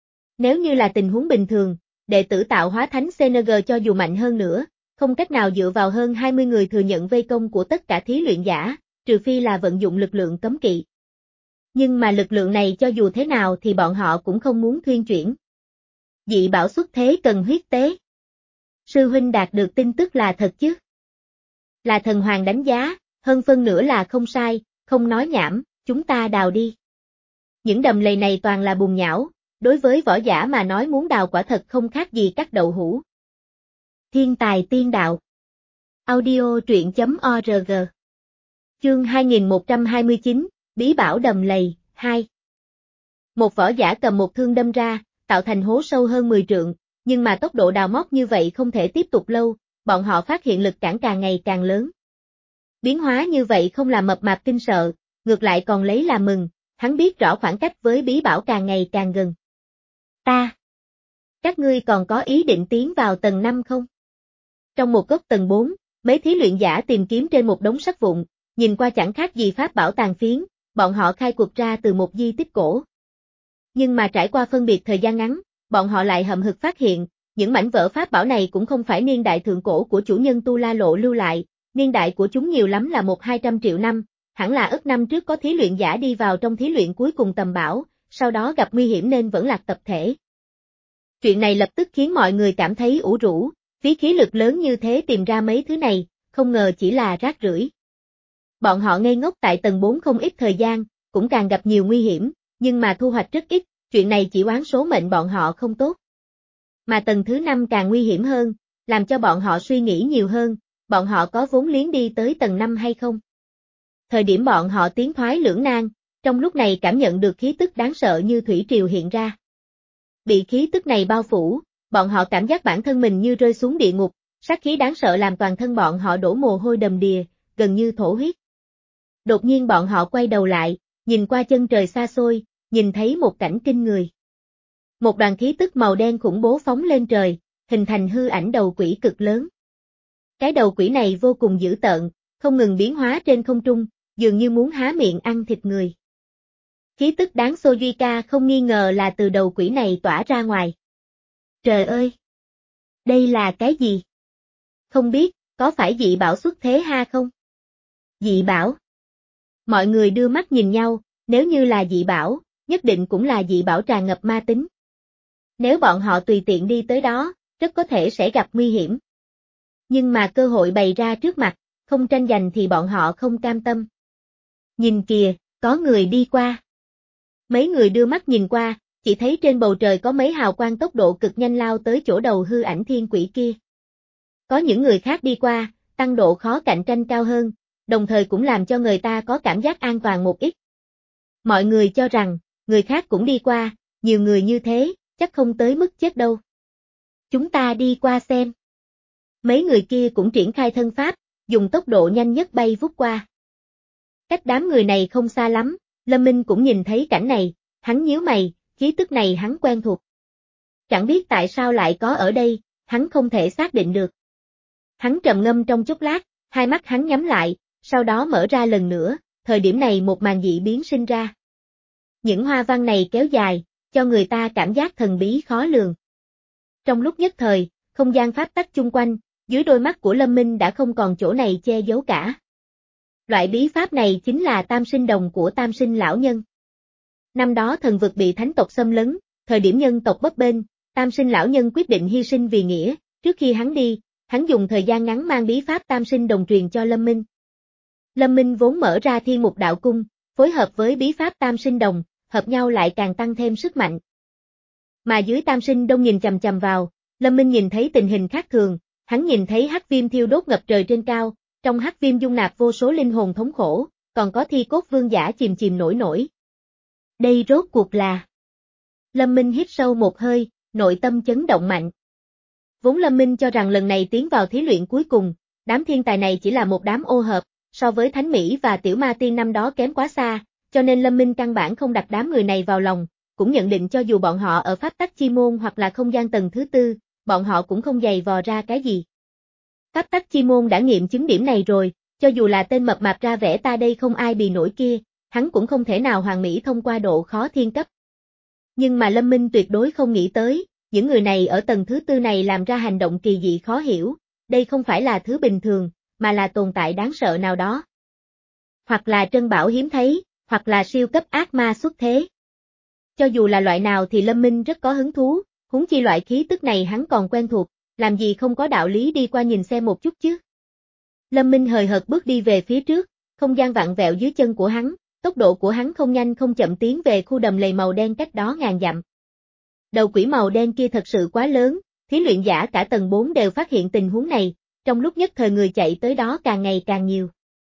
Nếu như là tình huống bình thường, đệ tử Tạo Hóa Thánh xê en giê cho dù mạnh hơn nữa, không cách nào dựa vào hơn hai mươi người thừa nhận vây công của tất cả thí luyện giả, trừ phi là vận dụng lực lượng cấm kỵ. Nhưng mà lực lượng này cho dù thế nào thì bọn họ cũng không muốn thuyên chuyển. Dị bảo xuất thế cần huyết tế. Sư huynh đạt được tin tức là thật chứ? Là thần hoàng đánh giá, hơn phân nửa là không sai, không nói nhảm, chúng ta đào đi. Những đầm lầy này toàn là bùn nhão, đối với võ giả mà nói muốn đào quả thật không khác gì cắt đậu hũ. Thiên tài tiên đạo. Audio truyện chấm org. Chương hai nghìn một trăm hai mươi chín, Bí bảo đầm lầy, hai. Một võ giả cầm một thương đâm ra, tạo thành hố sâu hơn mười trượng, nhưng mà tốc độ đào móc như vậy không thể tiếp tục lâu, bọn họ phát hiện lực cản càng ngày càng lớn. Biến hóa như vậy không làm mập mạp kinh sợ, ngược lại còn lấy làm mừng, hắn biết rõ khoảng cách với bí bảo càng ngày càng gần. Ta! Các ngươi còn có ý định tiến vào tầng năm không? Trong một góc tầng bốn, mấy thí luyện giả tìm kiếm trên một đống sắt vụn, nhìn qua chẳng khác gì pháp bảo tàn phiến, bọn họ khai cuộc ra từ một di tích cổ. Nhưng mà trải qua phân biệt thời gian ngắn, bọn họ lại hậm hực phát hiện, những mảnh vỡ pháp bảo này cũng không phải niên đại thượng cổ của chủ nhân Tu La Lộ lưu lại, niên đại của chúng nhiều lắm là một hai trăm triệu năm, hẳn là ức năm trước có thí luyện giả đi vào trong thí luyện cuối cùng tầm bảo, sau đó gặp nguy hiểm nên vẫn lạc tập thể. Chuyện này lập tức khiến mọi người cảm thấy ủ rũ, phí khí lực lớn như thế tìm ra mấy thứ này, không ngờ chỉ là rác rưởi. Bọn họ ngây ngốc tại tầng bốn không ít thời gian, cũng càng gặp nhiều nguy hiểm, nhưng mà thu hoạch rất ít, chuyện này chỉ oán số mệnh bọn họ không tốt. Mà tầng thứ năm càng nguy hiểm hơn, làm cho bọn họ suy nghĩ nhiều hơn, bọn họ có vốn liếng đi tới tầng năm hay không? Thời điểm bọn họ tiến thoái lưỡng nan, trong lúc này cảm nhận được khí tức đáng sợ như thủy triều hiện ra. Bị khí tức này bao phủ, bọn họ cảm giác bản thân mình như rơi xuống địa ngục, sát khí đáng sợ làm toàn thân bọn họ đổ mồ hôi đầm đìa, gần như thổ huyết. Đột nhiên bọn họ quay đầu lại, nhìn qua chân trời xa xôi, nhìn thấy một cảnh kinh người. Một đoàn khí tức màu đen khủng bố phóng lên trời, hình thành hư ảnh đầu quỷ cực lớn. Cái đầu quỷ này vô cùng dữ tợn, không ngừng biến hóa trên không trung, dường như muốn há miệng ăn thịt người. Khí tức đáng Sojika không nghi ngờ là từ đầu quỷ này tỏa ra ngoài. Trời ơi! Đây là cái gì? Không biết, có phải dị bảo xuất thế ha không? Dị bảo? Mọi người đưa mắt nhìn nhau, nếu như là dị bảo, nhất định cũng là dị bảo tràn ngập ma tính. Nếu bọn họ tùy tiện đi tới đó, rất có thể sẽ gặp nguy hiểm. Nhưng mà cơ hội bày ra trước mặt, không tranh giành thì bọn họ không cam tâm. Nhìn kìa, có người đi qua. Mấy người đưa mắt nhìn qua, chỉ thấy trên bầu trời có mấy hào quang tốc độ cực nhanh lao tới chỗ đầu hư ảnh thiên quỷ kia. Có những người khác đi qua, tăng độ khó cạnh tranh cao hơn, đồng thời cũng làm cho người ta có cảm giác an toàn một ít. Mọi người cho rằng, người khác cũng đi qua, nhiều người như thế, chắc không tới mức chết đâu. Chúng ta đi qua xem. Mấy người kia cũng triển khai thân pháp, dùng tốc độ nhanh nhất bay vút qua. Cách đám người này không xa lắm, Lâm Minh cũng nhìn thấy cảnh này, hắn nhíu mày, khí tức này hắn quen thuộc. Chẳng biết tại sao lại có ở đây, hắn không thể xác định được. Hắn trầm ngâm trong chốc lát, hai mắt hắn nhắm lại, sau đó mở ra lần nữa, thời điểm này một màn dị biến sinh ra. Những hoa văn này kéo dài, cho người ta cảm giác thần bí khó lường. Trong lúc nhất thời, không gian pháp tắc chung quanh, dưới đôi mắt của Lâm Minh đã không còn chỗ này che giấu cả. Loại bí pháp này chính là tam sinh đồng của tam sinh lão nhân. Năm đó thần vực bị thánh tộc xâm lấn, thời điểm nhân tộc bấp bênh, tam sinh lão nhân quyết định hy sinh vì nghĩa, trước khi hắn đi, hắn dùng thời gian ngắn mang bí pháp tam sinh đồng truyền cho Lâm Minh. Lâm Minh vốn mở ra thiên mục đạo cung, phối hợp với bí pháp tam sinh đồng, hợp nhau lại càng tăng thêm sức mạnh. Mà dưới tam sinh đông nhìn chằm chằm vào, Lâm Minh nhìn thấy tình hình khác thường, hắn nhìn thấy hắc viêm thiêu đốt ngập trời trên cao, trong hắc viêm dung nạp vô số linh hồn thống khổ, còn có thi cốt vương giả chìm chìm nổi nổi. Đây rốt cuộc là... Lâm Minh hít sâu một hơi, nội tâm chấn động mạnh. Vốn Lâm Minh cho rằng lần này tiến vào thí luyện cuối cùng, đám thiên tài này chỉ là một đám ô hợp, so với Thánh Mỹ và Tiểu Ma Tiên năm đó kém quá xa, cho nên Lâm Minh căn bản không đặt đám người này vào lòng, cũng nhận định cho dù bọn họ ở pháp tắc chi môn hoặc là không gian tầng thứ tư, bọn họ cũng không giày vò ra cái gì. Pháp tắc chi môn đã nghiệm chứng điểm này rồi, cho dù là tên mập mạp ra vẻ ta đây không ai bì nổi kia, hắn cũng không thể nào hoàn mỹ thông qua độ khó thiên cấp. Nhưng mà Lâm Minh tuyệt đối không nghĩ tới, những người này ở tầng thứ tư này làm ra hành động kỳ dị khó hiểu, đây không phải là thứ bình thường, mà là tồn tại đáng sợ nào đó. Hoặc là trân bảo hiếm thấy, hoặc là siêu cấp ác ma xuất thế. Cho dù là loại nào thì Lâm Minh rất có hứng thú, huống chi loại khí tức này hắn còn quen thuộc, làm gì không có đạo lý đi qua nhìn xem một chút chứ. Lâm Minh hời hợt bước đi về phía trước, không gian vặn vẹo dưới chân của hắn, tốc độ của hắn không nhanh không chậm tiến về khu đầm lầy màu đen cách đó ngàn dặm. Đầu quỷ màu đen kia thật sự quá lớn, thí luyện giả cả tầng bốn đều phát hiện tình huống này, trong lúc nhất thời người chạy tới đó càng ngày càng nhiều.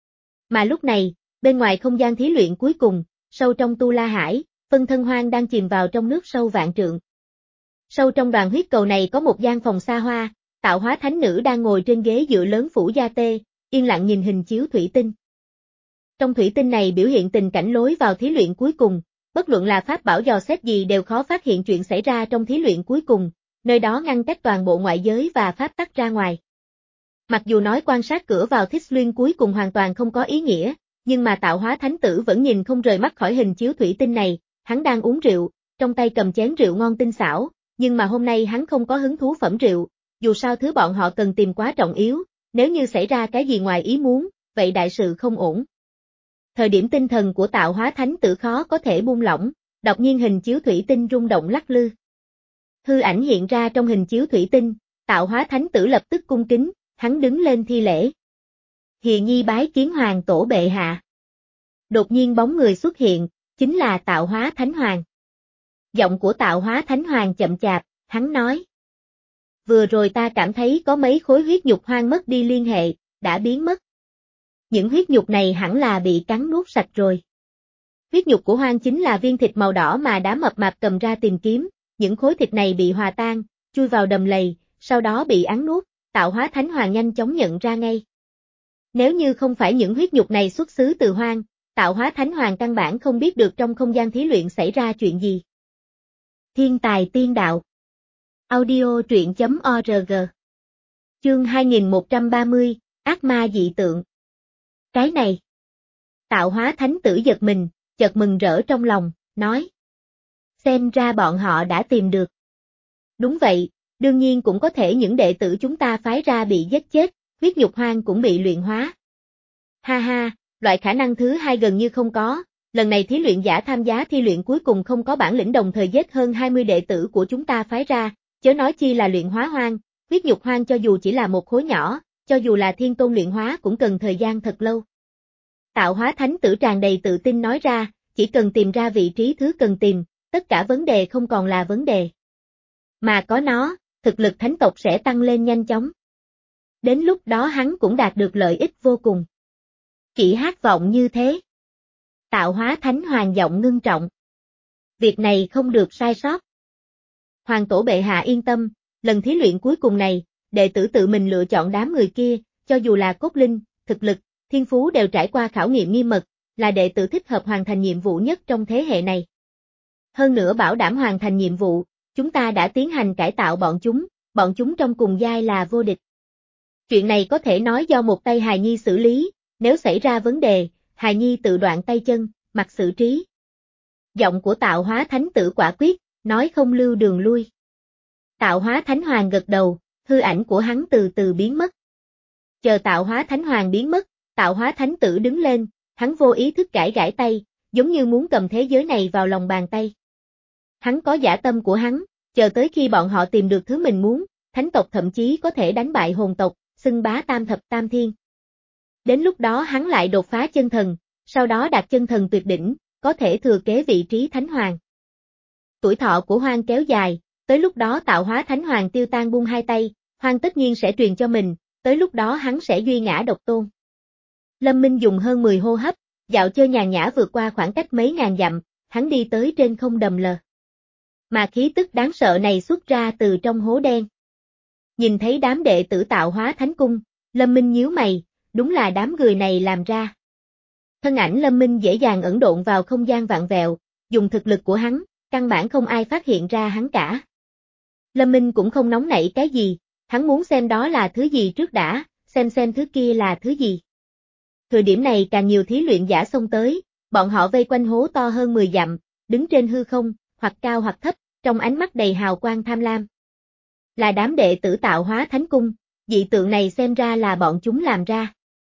Mà lúc này, bên ngoài không gian thí luyện cuối cùng, sâu trong Tu La Hải, phân thân hoang đang chìm vào trong nước sâu vạn trượng. Sâu trong đoàn huyết cầu này có một gian phòng xa hoa, tạo hóa thánh nữ đang ngồi trên ghế dựa lớn phủ da tê, yên lặng nhìn hình chiếu thủy tinh. Trong thủy tinh này biểu hiện tình cảnh lối vào thí luyện cuối cùng, bất luận là pháp bảo dò xét gì đều khó phát hiện chuyện xảy ra trong thí luyện cuối cùng, nơi đó ngăn cách toàn bộ ngoại giới và pháp tắc ra ngoài. Mặc dù nói quan sát cửa vào Thích Luyên cuối cùng hoàn toàn không có ý nghĩa, nhưng mà tạo hóa thánh tử vẫn nhìn không rời mắt khỏi hình chiếu thủy tinh này, hắn đang uống rượu, trong tay cầm chén rượu ngon tinh xảo, nhưng mà hôm nay hắn không có hứng thú phẩm rượu, dù sao thứ bọn họ cần tìm quá trọng yếu, nếu như xảy ra cái gì ngoài ý muốn, vậy đại sự không ổn. Thời điểm tinh thần của tạo hóa thánh tử khó có thể buông lỏng, đột nhiên hình chiếu thủy tinh rung động lắc lư. Hư ảnh hiện ra trong hình chiếu thủy tinh, tạo hóa thánh tử lập tức cung kính, hắn đứng lên thi lễ. Hìa nhi bái kiến hoàng tổ bệ hạ. Đột nhiên bóng người xuất hiện, chính là tạo hóa thánh hoàng. Giọng của tạo hóa thánh hoàng chậm chạp, hắn nói. Vừa rồi ta cảm thấy có mấy khối huyết nhục hoang mất đi liên hệ, đã biến mất. Những huyết nhục này hẳn là bị cắn nuốt sạch rồi. Huyết nhục của hoang chính là viên thịt màu đỏ mà đám mập mạp cầm ra tìm kiếm, những khối thịt này bị hòa tan, chui vào đầm lầy, sau đó bị ăn nuốt, tạo hóa thánh hoàng nhanh chóng nhận ra ngay. Nếu như không phải những huyết nhục này xuất xứ từ hoang, tạo hóa thánh hoàng căn bản không biết được trong không gian thí luyện xảy ra chuyện gì. Thiên tài tiên đạo. Audio truyện.org. Chương hai nghìn một trăm ba mươi, ác ma dị tượng. Cái này. Tạo hóa thánh tử giật mình, chợt mừng rỡ trong lòng, nói. Xem ra bọn họ đã tìm được. Đúng vậy, đương nhiên cũng có thể những đệ tử chúng ta phái ra bị giết chết, huyết nhục hoang cũng bị luyện hóa. Ha ha, loại khả năng thứ hai gần như không có, lần này thí luyện giả tham gia thi luyện cuối cùng không có bản lĩnh đồng thời giết hơn hai mươi đệ tử của chúng ta phái ra, chớ nói chi là luyện hóa hoang, huyết nhục hoang cho dù chỉ là một khối nhỏ, cho dù là thiên tôn luyện hóa cũng cần thời gian thật lâu. Tạo hóa thánh tử tràn đầy tự tin nói ra, chỉ cần tìm ra vị trí thứ cần tìm, tất cả vấn đề không còn là vấn đề. Mà có nó, thực lực thánh tộc sẽ tăng lên nhanh chóng. Đến lúc đó hắn cũng đạt được lợi ích vô cùng. Chỉ hát vọng như thế. Tạo hóa thánh hoàng giọng ngưng trọng. Việc này không được sai sót. Hoàng tổ bệ hạ yên tâm, lần thí luyện cuối cùng này, đệ tử tự mình lựa chọn đám người kia, cho dù là cốt linh, thực lực, thiên phú đều trải qua khảo nghiệm nghiêm mật, là đệ tử thích hợp hoàn thành nhiệm vụ nhất trong thế hệ này. Hơn nữa bảo đảm hoàn thành nhiệm vụ, chúng ta đã tiến hành cải tạo bọn chúng, bọn chúng trong cùng giai là vô địch. Chuyện này có thể nói do một tay hài nhi xử lý, nếu xảy ra vấn đề, hài nhi tự đoạn tay chân, mặc xử trí. Giọng của tạo hóa thánh tử quả quyết, nói không lưu đường lui. Tạo hóa thánh hoàng gật đầu, hư ảnh của hắn từ từ biến mất. Chờ tạo hóa thánh hoàng biến mất, tạo hóa thánh tử đứng lên, hắn vô ý thức gãi gãi tay, giống như muốn cầm thế giới này vào lòng bàn tay. Hắn có dã tâm của hắn, chờ tới khi bọn họ tìm được thứ mình muốn, thánh tộc thậm chí có thể đánh bại hồn tộc, xưng bá tam thập tam thiên. Đến lúc đó hắn lại đột phá chân thần, sau đó đạt chân thần tuyệt đỉnh, có thể thừa kế vị trí thánh hoàng. Tuổi thọ của Hoang kéo dài, tới lúc đó tạo hóa thánh hoàng tiêu tan buông hai tay, Hoang tất nhiên sẽ truyền cho mình, tới lúc đó hắn sẽ duy ngã độc tôn. Lâm Minh dùng hơn mười hô hấp, dạo chơi nhàn nhã vượt qua khoảng cách mấy ngàn dặm, hắn đi tới trên không đầm lờ. Mà khí tức đáng sợ này xuất ra từ trong hố đen. Nhìn thấy đám đệ tử tạo hóa thánh cung, Lâm Minh nhíu mày, đúng là đám người này làm ra. Thân ảnh Lâm Minh dễ dàng ẩn độn vào không gian vạn vẹo, dùng thực lực của hắn, căn bản không ai phát hiện ra hắn cả. Lâm Minh cũng không nóng nảy cái gì, hắn muốn xem đó là thứ gì trước đã, xem xem thứ kia là thứ gì. Thời điểm này càng nhiều thí luyện giả xông tới, bọn họ vây quanh hố to hơn mười dặm, đứng trên hư không, hoặc cao hoặc thấp, trong ánh mắt đầy hào quang tham lam. Là đám đệ tử tạo hóa thánh cung, dị tượng này xem ra là bọn chúng làm ra.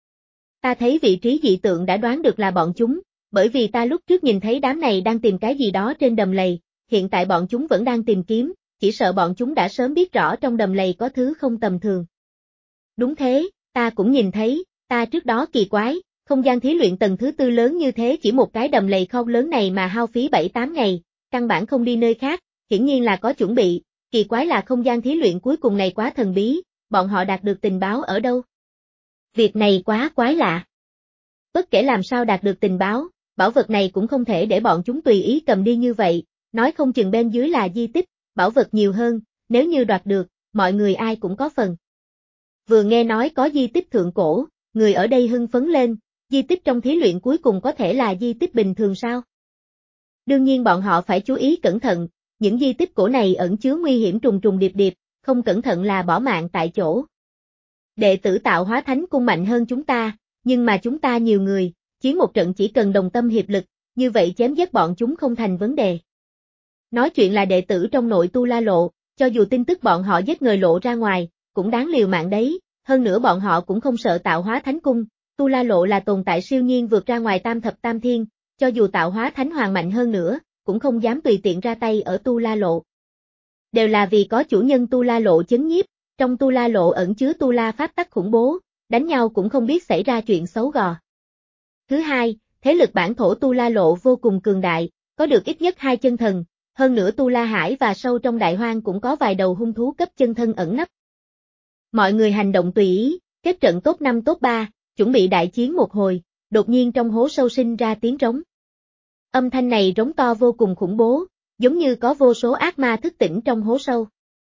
Ta thấy vị trí dị tượng đã đoán được là bọn chúng, bởi vì ta lúc trước nhìn thấy đám này đang tìm cái gì đó trên đầm lầy, hiện tại bọn chúng vẫn đang tìm kiếm, chỉ sợ bọn chúng đã sớm biết rõ trong đầm lầy có thứ không tầm thường. Đúng thế, ta cũng nhìn thấy, ta trước đó kỳ quái, không gian thí luyện tầng thứ tư lớn như thế chỉ một cái đầm lầy không lớn này mà hao phí bảy tám ngày, căn bản không đi nơi khác, hiển nhiên là có chuẩn bị, kỳ quái là không gian thí luyện cuối cùng này quá thần bí, bọn họ đạt được tình báo ở đâu? Việc này quá quái lạ. Bất kể làm sao đạt được tình báo, bảo vật này cũng không thể để bọn chúng tùy ý cầm đi như vậy, nói không chừng bên dưới là di tích, bảo vật nhiều hơn, nếu như đoạt được, mọi người ai cũng có phần. Vừa nghe nói có di tích thượng cổ, người ở đây hưng phấn lên, di tích trong thí luyện cuối cùng có thể là di tích bình thường sao? Đương nhiên bọn họ phải chú ý cẩn thận, những di tích cổ này ẩn chứa nguy hiểm trùng trùng điệp điệp, không cẩn thận là bỏ mạng tại chỗ. Đệ tử tạo hóa thánh cung mạnh hơn chúng ta, nhưng mà chúng ta nhiều người, chiến một trận chỉ cần đồng tâm hiệp lực, như vậy chém giết bọn chúng không thành vấn đề. Nói chuyện là đệ tử trong nội Tu La Lộ, cho dù tin tức bọn họ giết người lộ ra ngoài, cũng đáng liều mạng đấy, hơn nữa bọn họ cũng không sợ tạo hóa thánh cung, Tu La Lộ là tồn tại siêu nhiên vượt ra ngoài tam thập tam thiên, cho dù tạo hóa thánh hoàng mạnh hơn nữa, cũng không dám tùy tiện ra tay ở Tu La Lộ. Đều là vì có chủ nhân Tu La Lộ chấn nhiếp, trong Tu La Lộ ẩn chứa Tu La pháp tắc khủng bố, đánh nhau cũng không biết xảy ra chuyện xấu gò. Thứ hai, thế lực bản thổ Tu La Lộ vô cùng cường đại, có được ít nhất hai chân thần, hơn nữa Tu La Hải và sâu trong đại hoang cũng có vài đầu hung thú cấp chân thân ẩn nấp. Mọi người hành động tùy ý, kết trận top năm top ba, chuẩn bị đại chiến một hồi, đột nhiên trong hố sâu sinh ra tiếng rống. Âm thanh này rống to vô cùng khủng bố, giống như có vô số ác ma thức tỉnh trong hố sâu.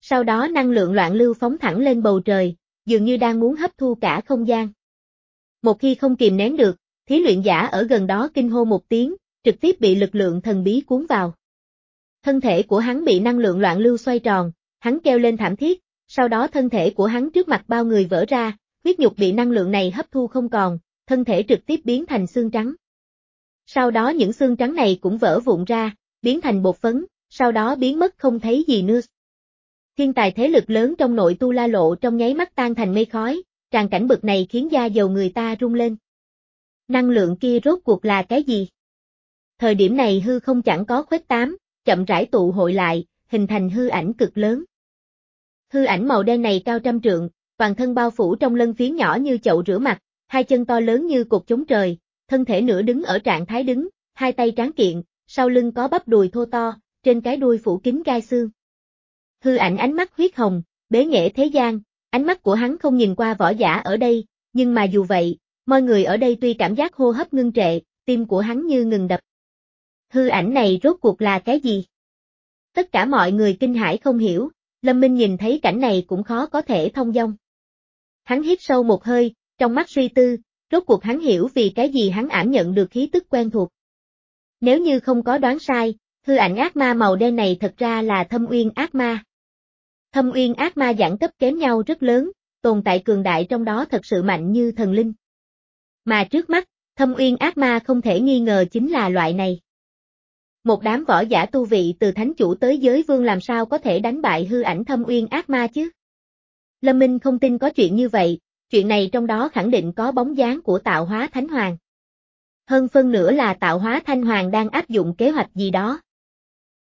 Sau đó năng lượng loạn lưu phóng thẳng lên bầu trời, dường như đang muốn hấp thu cả không gian. Một khi không kìm nén được, thí luyện giả ở gần đó kinh hô một tiếng, trực tiếp bị lực lượng thần bí cuốn vào. Thân thể của hắn bị năng lượng loạn lưu xoay tròn, hắn kêu lên thảm thiết, sau đó thân thể của hắn trước mặt bao người vỡ ra, huyết nhục bị năng lượng này hấp thu không còn, thân thể trực tiếp biến thành xương trắng. Sau đó những xương trắng này cũng vỡ vụn ra, biến thành bột phấn, sau đó biến mất không thấy gì nữa. Thiên tài thế lực lớn trong nội tu la lộ trong nháy mắt tan thành mây khói, tràng cảnh bực này khiến da dầu người ta rung lên. Năng lượng kia rốt cuộc là cái gì? Thời điểm này hư không chẳng có khuếch tán, chậm rãi tụ hội lại, hình thành hư ảnh cực lớn. Hư ảnh màu đen này cao trăm trượng, toàn thân bao phủ trong lân phiến nhỏ như chậu rửa mặt, hai chân to lớn như cột chống trời, thân thể nửa đứng ở trạng thái đứng, hai tay tráng kiện, sau lưng có bắp đùi thô to, trên cái đuôi phủ kín gai xương. Hư ảnh ánh mắt huyết hồng, bế nghệ thế gian, ánh mắt của hắn không nhìn qua võ giả ở đây, nhưng mà dù vậy, mọi người ở đây tuy cảm giác hô hấp ngưng trệ, tim của hắn như ngừng đập. Hư ảnh này rốt cuộc là cái gì? Tất cả mọi người kinh hãi không hiểu, Lâm Minh nhìn thấy cảnh này cũng khó có thể thông dong. Hắn hít sâu một hơi, trong mắt suy tư, rốt cuộc hắn hiểu vì cái gì hắn ảm nhận được khí tức quen thuộc. Nếu như không có đoán sai, hư ảnh ác ma màu đen này thật ra là Thâm Uyên ác ma. Thâm Uyên ác ma đẳng cấp kém nhau rất lớn, tồn tại cường đại trong đó thật sự mạnh như thần linh. Mà trước mắt, Thâm Uyên ác ma không thể nghi ngờ chính là loại này. Một đám võ giả tu vị từ thánh chủ tới giới vương làm sao có thể đánh bại hư ảnh Thâm Uyên ác ma chứ? Lâm Minh không tin có chuyện như vậy, chuyện này trong đó khẳng định có bóng dáng của Tạo Hóa Thánh Hoàng. Hơn phân nữa là Tạo Hóa Thanh Hoàng đang áp dụng kế hoạch gì đó.